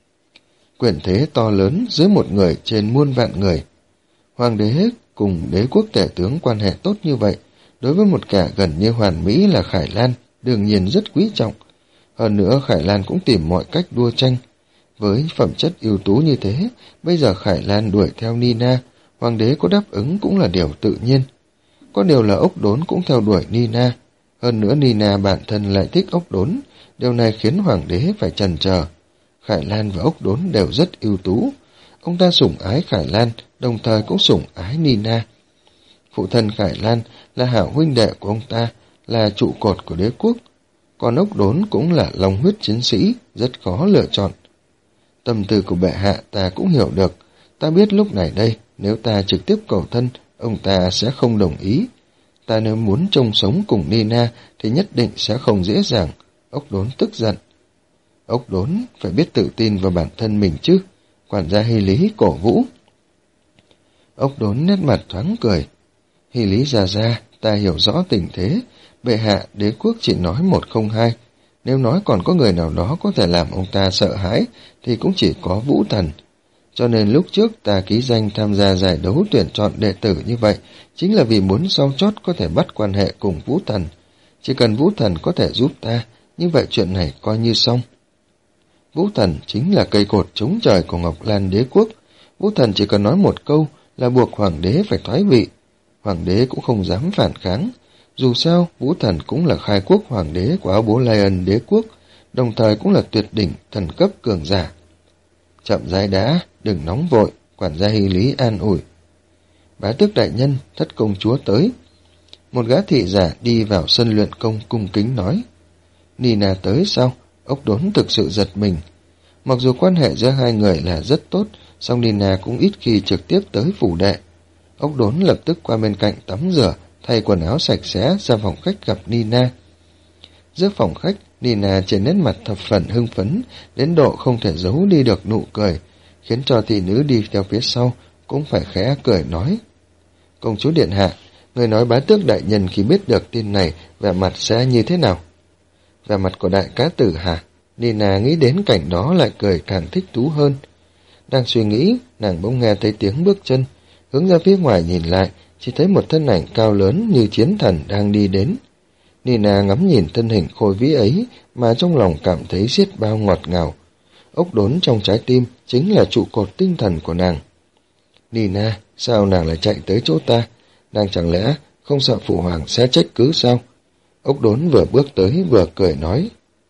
Quyền thế to lớn dưới một người trên muôn vạn người. Hoàng đế cùng đế quốc tể tướng quan hệ tốt như vậy, đối với một kẻ gần như hoàn mỹ là Khải Lan, đương nhiên rất quý trọng. Hơn nữa Khải Lan cũng tìm mọi cách đua tranh. Với phẩm chất ưu tú như thế, bây giờ Khải Lan đuổi theo Nina, hoàng đế có đáp ứng cũng là điều tự nhiên. Có điều là ốc đốn cũng theo đuổi Nina. Hơn nữa Nina bản thân lại thích ốc đốn, điều này khiến hoàng đế phải chần chờ. Khải Lan và ốc đốn đều rất ưu tú. Ông ta sủng ái Khải Lan, đồng thời cũng sủng ái Nina. Phụ thân Khải Lan là hảo huynh đệ của ông ta, là trụ cột của đế quốc. Còn ốc đốn cũng là lòng huyết chiến sĩ, rất khó lựa chọn. Tâm tư của bệ hạ ta cũng hiểu được. Ta biết lúc này đây, nếu ta trực tiếp cầu thân, ông ta sẽ không đồng ý. Ta nếu muốn chung sống cùng Nina thì nhất định sẽ không dễ dàng. Ốc đốn tức giận. Ốc đốn phải biết tự tin vào bản thân mình chứ. Quản gia Hy Lý cổ vũ. Ốc đốn nét mặt thoáng cười. Hy Lý già ra, ta hiểu rõ tình thế. Bệ hạ, đế quốc chỉ nói một không hai. Nếu nói còn có người nào đó có thể làm ông ta sợ hãi, thì cũng chỉ có Vũ Thần. Cho nên lúc trước ta ký danh tham gia giải đấu tuyển chọn đệ tử như vậy, chính là vì muốn sau chót có thể bắt quan hệ cùng Vũ Thần. Chỉ cần Vũ Thần có thể giúp ta, như vậy chuyện này coi như xong. Vũ Thần chính là cây cột chống trời của Ngọc Lan đế quốc. Vũ Thần chỉ cần nói một câu là buộc hoàng đế phải thoái vị. Hoàng đế cũng không dám phản kháng. Dù sao, Vũ Thần cũng là khai quốc hoàng đế của Áo Bố Lion đế quốc, đồng thời cũng là tuyệt đỉnh thần cấp cường giả. Chậm rãi đã, đừng nóng vội, quản gia Hy Lý an ủi. Bá tước đại nhân, thất công chúa tới. Một gã thị giả đi vào sân luyện công cung kính nói. Nina tới sao? Ốc đốn thực sự giật mình. Mặc dù quan hệ giữa hai người là rất tốt, song Nina cũng ít khi trực tiếp tới phủ đệ. Ốc đốn lập tức qua bên cạnh tắm rửa, thay quần áo sạch sẽ ra phòng khách gặp Nina. Giữa phòng khách, Nina trên nét mặt thập phần hưng phấn, đến độ không thể giấu đi được nụ cười, khiến cho thị nữ đi theo phía sau, cũng phải khẽ cười nói. Công chúa điện hạ, người nói bá tước đại nhân khi biết được tin này, vẻ mặt sẽ như thế nào? Vẻ mặt của đại cá tử hả? Nina nghĩ đến cảnh đó lại cười càng thích thú hơn. Đang suy nghĩ, nàng bỗng nghe thấy tiếng bước chân, hướng ra phía ngoài nhìn lại, chỉ thấy một thân ảnh cao lớn như chiến thần đang đi đến. Nina ngắm nhìn thân hình khôi vĩ ấy mà trong lòng cảm thấy xiết bao ngọt ngào. Ốc đốn trong trái tim chính là trụ cột tinh thần của nàng. Nina, sao nàng lại chạy tới chỗ ta? Nàng chẳng lẽ không sợ phụ hoàng sẽ trách cứ sao? Ốc Đốn vừa bước tới vừa cười nói.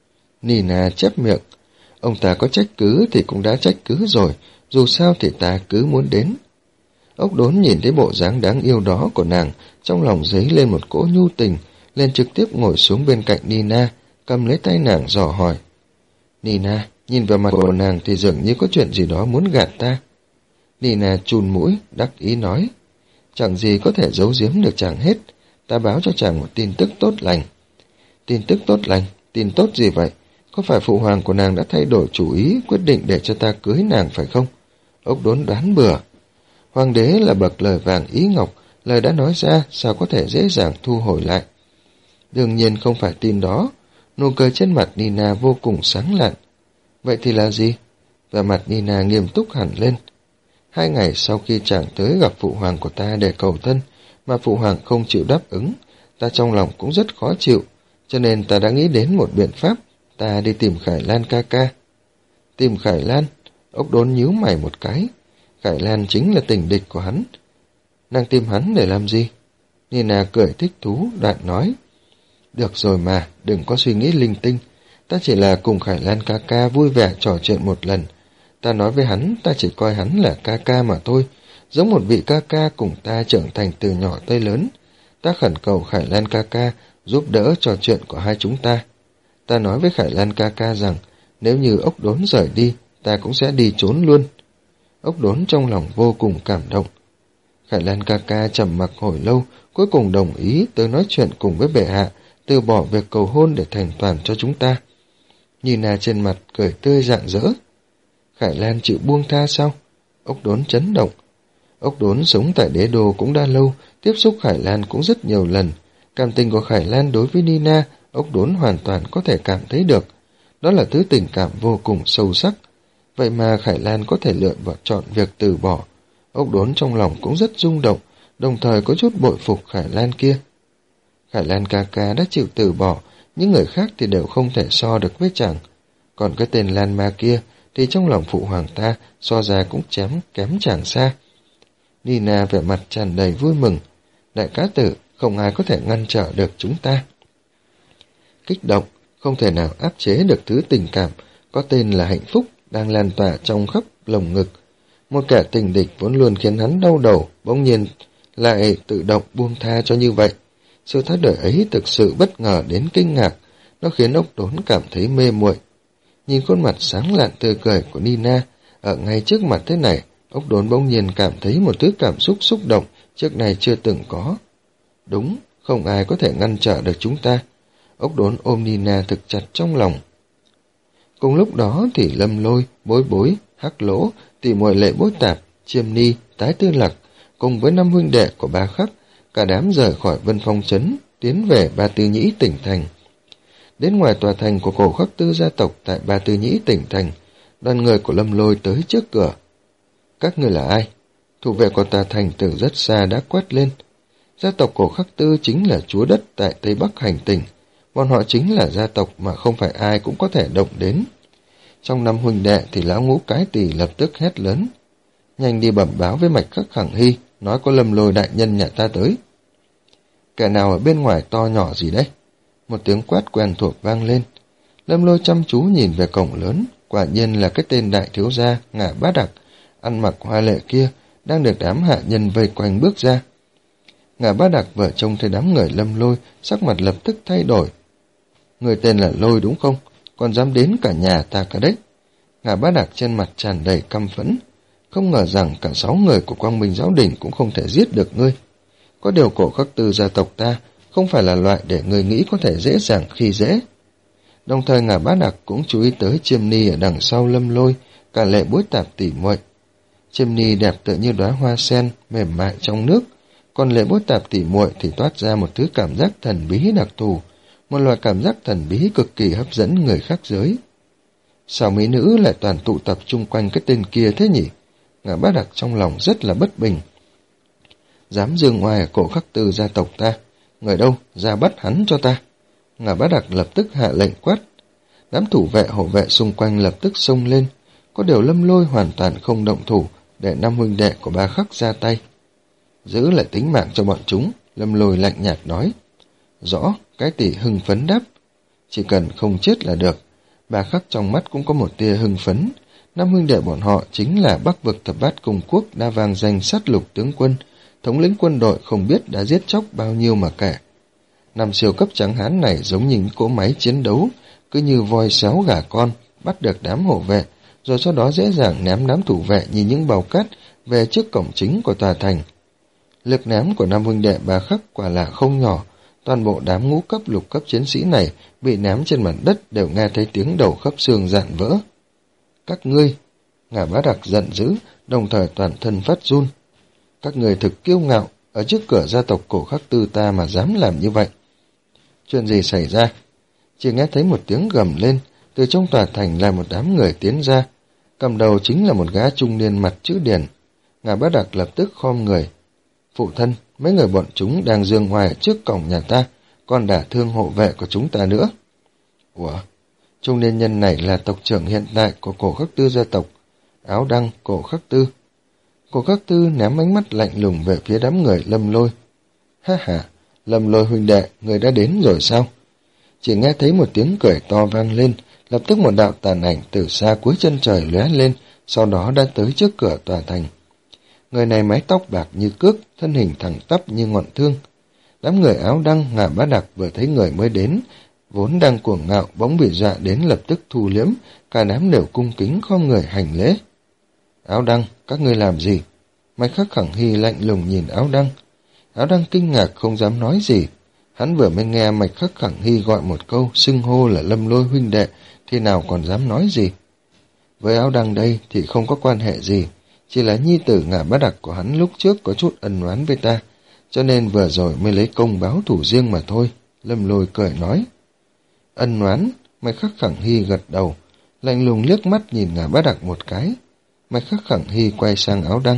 Nina chép miệng, ông ta có trách cứ thì cũng đã trách cứ rồi, dù sao thì ta cứ muốn đến. Ốc Đốn nhìn thấy bộ dáng đáng yêu đó của nàng, trong lòng dấy lên một cỗ nhu tình, liền trực tiếp ngồi xuống bên cạnh Nina, cầm lấy tay nàng dò hỏi. Nina, nhìn vào mặt của nàng thì dường như có chuyện gì đó muốn gạt ta. Nina chun mũi, đắc ý nói. Chẳng gì có thể giấu giếm được chàng hết, ta báo cho chàng một tin tức tốt lành. Tin tức tốt lành? Tin tốt gì vậy? Có phải phụ hoàng của nàng đã thay đổi chủ ý, quyết định để cho ta cưới nàng phải không? Ốc Đốn đoán bừa. Hoàng đế là bậc lời vàng ý ngọc, lời đã nói ra sao có thể dễ dàng thu hồi lại. Đương nhiên không phải tin đó. Nụ cười trên mặt Nina vô cùng sáng lạn. Vậy thì là gì? Và mặt Nina nghiêm túc hẳn lên. Hai ngày sau khi chàng tới gặp phụ hoàng của ta để cầu thân, mà phụ hoàng không chịu đáp ứng, ta trong lòng cũng rất khó chịu, cho nên ta đã nghĩ đến một biện pháp, ta đi tìm Khải Lan ca ca. Tìm Khải Lan? Ốc Đốn nhíu mày một cái. Khải Lan chính là tình địch của hắn. Nàng tìm hắn để làm gì? Nina cười thích thú, đoạn nói. Được rồi mà, đừng có suy nghĩ linh tinh. Ta chỉ là cùng Khải Lan ca ca vui vẻ trò chuyện một lần. Ta nói với hắn, ta chỉ coi hắn là ca ca mà thôi, giống một vị ca ca cùng ta trưởng thành từ nhỏ tới lớn. Ta khẩn cầu Khải Lan ca ca giúp đỡ trò chuyện của hai chúng ta. Ta nói với Khải Lan ca ca rằng, nếu như Ốc Đốn rời đi, ta cũng sẽ đi trốn luôn. Ốc Đốn trong lòng vô cùng cảm động. Khải Lan ca ca trầm mặc hồi lâu, cuối cùng đồng ý tới nói chuyện cùng với bệ hạ, từ bỏ việc cầu hôn để thành toàn cho chúng ta. Nina trên mặt cười tươi rạng rỡ. Khải Lan chịu buông tha sao? Ốc Đốn chấn động. Ốc Đốn sống tại đế đô cũng đã lâu, tiếp xúc Khải Lan cũng rất nhiều lần. Cảm tình của Khải Lan đối với Nina, Ốc Đốn hoàn toàn có thể cảm thấy được. Đó là thứ tình cảm vô cùng sâu sắc. Vậy mà Khải Lan có thể lựa chọn việc từ bỏ. Ốc Đốn trong lòng cũng rất rung động, đồng thời có chút bội phục Khải Lan kia. Khải Lan ca ca đã chịu từ bỏ, những người khác thì đều không thể so được với chàng. Còn cái tên Lan Ma kia thì trong lòng phụ hoàng ta so ra cũng chém kém chàng xa. Nina vẻ mặt tràn đầy vui mừng. Đại cá tử, không ai có thể ngăn trở được chúng ta. Kích động, không thể nào áp chế được thứ tình cảm có tên là hạnh phúc đang lan tỏa trong khắp lồng ngực. Một kẻ tình địch vốn luôn khiến hắn đau đầu, bỗng nhiên lại tự động buông tha cho như vậy. Sự thay đổi ấy thực sự bất ngờ đến kinh ngạc, nó khiến Ốc Đốn cảm thấy mê muội. Nhìn khuôn mặt sáng lạn tươi cười của Nina, ở ngay trước mặt thế này, Ốc Đốn bỗng nhiên cảm thấy một thứ cảm xúc xúc động trước này chưa từng có. Đúng, không ai có thể ngăn trở được chúng ta. Ốc Đốn ôm Nina thực chặt trong lòng. Cùng lúc đó thì Lâm Lôi, Bối Bối, Hắc Lỗ, Tỷ muội Lệ Bối Tạp, Chiêm Ni, Tái Tư Lạc, cùng với năm huynh đệ của Ba Khắc, cả đám rời khỏi Vân Phong trấn, tiến về Ba Tư Nhĩ tỉnh thành. Đến ngoài tòa thành của cổ Khắc Tư gia tộc tại Ba Tư Nhĩ tỉnh thành, đoàn người của Lâm Lôi tới trước cửa. Các người là ai? Thủ vệ của tòa thành từ rất xa đã quát lên. Gia tộc cổ Khắc Tư chính là chúa đất tại Tây Bắc hành tỉnh. Bọn họ chính là gia tộc mà không phải ai cũng có thể động đến. Trong năm huynh đệ thì lão Ngũ Cái Tỳ lập tức hét lớn. Nhanh đi bẩm báo với Mạch Khắc Khẳng Hy, nói có Lâm Lôi đại nhân nhà ta tới. Kẻ nào ở bên ngoài to nhỏ gì đấy? Một tiếng quát quen thuộc vang lên. Lâm Lôi chăm chú nhìn về cổng lớn, quả nhiên là cái tên đại thiếu gia Ngả Bá Đặc, ăn mặc hoa lệ kia, đang được đám hạ nhân vây quanh bước ra. Ngả Bá Đặc vừa trông thấy đám người Lâm Lôi, sắc mặt lập tức thay đổi. Người tên là Lôi đúng không? Còn dám đến cả nhà ta cả đấy. Ngả Bá Đặc trên mặt tràn đầy căm phẫn. Không ngờ rằng cả sáu người của Quang Minh Giáo Đình cũng không thể giết được ngươi. Có điều cổ Khắc Tư gia tộc ta không phải là loại để người nghĩ có thể dễ dàng khi dễ. Đồng thời Ngả Bá Đặc cũng chú ý tới Chiêm Ni ở đằng sau Lâm Lôi, cả Lệ Bối Tạp tỉ muội. Chiêm Ni đẹp tựa như đóa hoa sen mềm mại trong nước, còn Lệ Bối Tạp tỉ muội thì toát ra một thứ cảm giác thần bí đặc thù, một loại cảm giác thần bí cực kỳ hấp dẫn người khác giới. Sao mỹ nữ lại toàn tụ tập chung quanh cái tên kia thế nhỉ? Ngả Bá Đặc trong lòng rất là bất bình. Dám dương ngoài ở cổ Khắc Tư gia tộc ta, người đâu ra bắt hắn cho ta. Ngả Bá Đặc lập tức hạ lệnh quát. Đám thủ vệ hộ vệ xung quanh lập tức xông lên, có điều Lâm Lôi hoàn toàn không động thủ để năm huynh đệ của Ba Khắc ra tay. Giữ lại tính mạng cho bọn chúng, Lâm Lôi lạnh nhạt nói. Rõ, cái tỷ hưng phấn đáp. Chỉ cần không chết là được. Bà Khắc trong mắt cũng có một tia hưng phấn. Năm huynh đệ bọn họ chính là Bắc vực thập bát cùng quốc đã vang danh sát lục tướng quân, thống lĩnh quân đội không biết đã giết chóc bao nhiêu mà kể. Năm siêu cấp trắng hán này giống như những cỗ máy chiến đấu, cứ như voi xéo gà con, bắt được đám hộ vệ, rồi sau đó dễ dàng ném đám thủ vệ như những bào cát về trước cổng chính của tòa thành. Lực ném của năm huynh đệ Bà Khắc quả là không nhỏ, toàn bộ đám ngũ cấp lục cấp chiến sĩ này bị ném trên mặt đất đều nghe thấy tiếng đầu khớp xương rạn vỡ. Các ngươi, Ngà Bá Đặc giận dữ, đồng thời toàn thân phát run. Các người thực kiêu ngạo, ở trước cửa gia tộc Cổ Khắc Tư ta mà dám làm như vậy. Chuyện gì xảy ra? Chỉ nghe thấy một tiếng gầm lên, từ trong tòa thành là một đám người tiến ra. Cầm đầu chính là một gã trung niên mặt chữ điển. Ngà Bá Đặc lập tức khom người. Phụ thân, mấy người bọn chúng đang dương ngoài trước cổng nhà ta, còn đả thương hộ vệ của chúng ta nữa. Ủa? Trung niên nhân này là tộc trưởng hiện tại của Cổ Khắc Tư gia tộc, Áo Đăng Cổ Khắc Tư. Cổ Khắc Tư ném ánh mắt lạnh lùng về phía đám người Lâm Lôi. Ha ha, Lâm Lôi huynh đệ, người đã đến rồi sao? Chỉ nghe thấy một tiếng cười to vang lên, lập tức một đạo tàn ảnh từ xa cuối chân trời lóe lên, sau đó đã tới trước cửa tòa thành. Người này mái tóc bạc như cước, thân hình thẳng tắp như ngọn thương. Đám người Áo Đăng, Ngà Bá Đặc vừa thấy người mới đến, vốn đang cuồng ngạo bỗng bị dọa đến lập tức thu liếm, cả đám đều cung kính khom người hành lễ. Áo Đăng, các ngươi làm gì? Mạch Khắc Khẳng Hy lạnh lùng nhìn Áo Đăng. Áo Đăng kinh ngạc không dám nói gì. Hắn vừa mới nghe Mạch Khắc Khẳng Hy gọi một câu xưng hô là Lâm Lôi huynh đệ, thì nào còn dám nói gì. Với Áo Đăng đây thì không có quan hệ gì, chỉ là nhi tử Ngà Bá Đặc của hắn lúc trước có chút ân oán với ta, cho nên vừa rồi mới lấy công báo thủ riêng mà thôi. Lâm Lôi cười nói. Ân oán? Mạch Khắc Khẳng Hy gật đầu, lạnh lùng liếc mắt nhìn Ngà Bá Đặc một cái. Mạch Khắc Khẳng Hy quay sang Áo Đăng.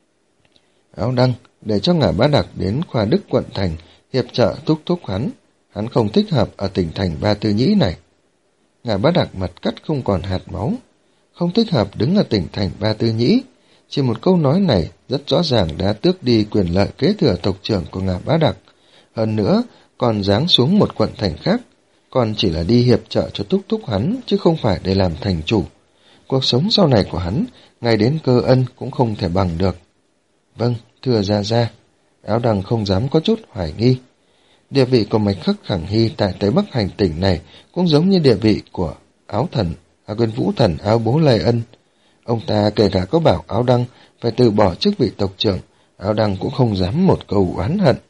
Áo Đăng, để cho Ngà Bá Đặc đến Khoa Đức quận thành, hiệp trợ thúc thúc hắn. Hắn không thích hợp ở tỉnh thành Ba Tư Nhĩ này. Ngà Bá Đặc mặt cắt không còn hạt máu. Không thích hợp đứng ở tỉnh thành Ba Tư Nhĩ. Chỉ một câu nói này rất rõ ràng đã tước đi quyền lợi kế thừa tộc trưởng của Ngà Bá Đặc. Hơn nữa, còn giáng xuống một quận thành khác, còn chỉ là đi hiệp trợ cho thúc thúc hắn, chứ không phải để làm thành chủ. Cuộc sống sau này của hắn, ngay đến cơ ân cũng không thể bằng được. Vâng, thưa Gia Gia. Áo Đăng không dám có chút hoài nghi. Địa vị của Mạch Khắc Khẳng Hy tại Tây Bắc hành tỉnh này cũng giống như địa vị của Áo Thần, à quên Vũ Thần Áo Bố Lê Ân. Ông ta kể cả có bảo Áo Đăng phải từ bỏ chức vị tộc trưởng, Áo Đăng cũng không dám một câu oán hận.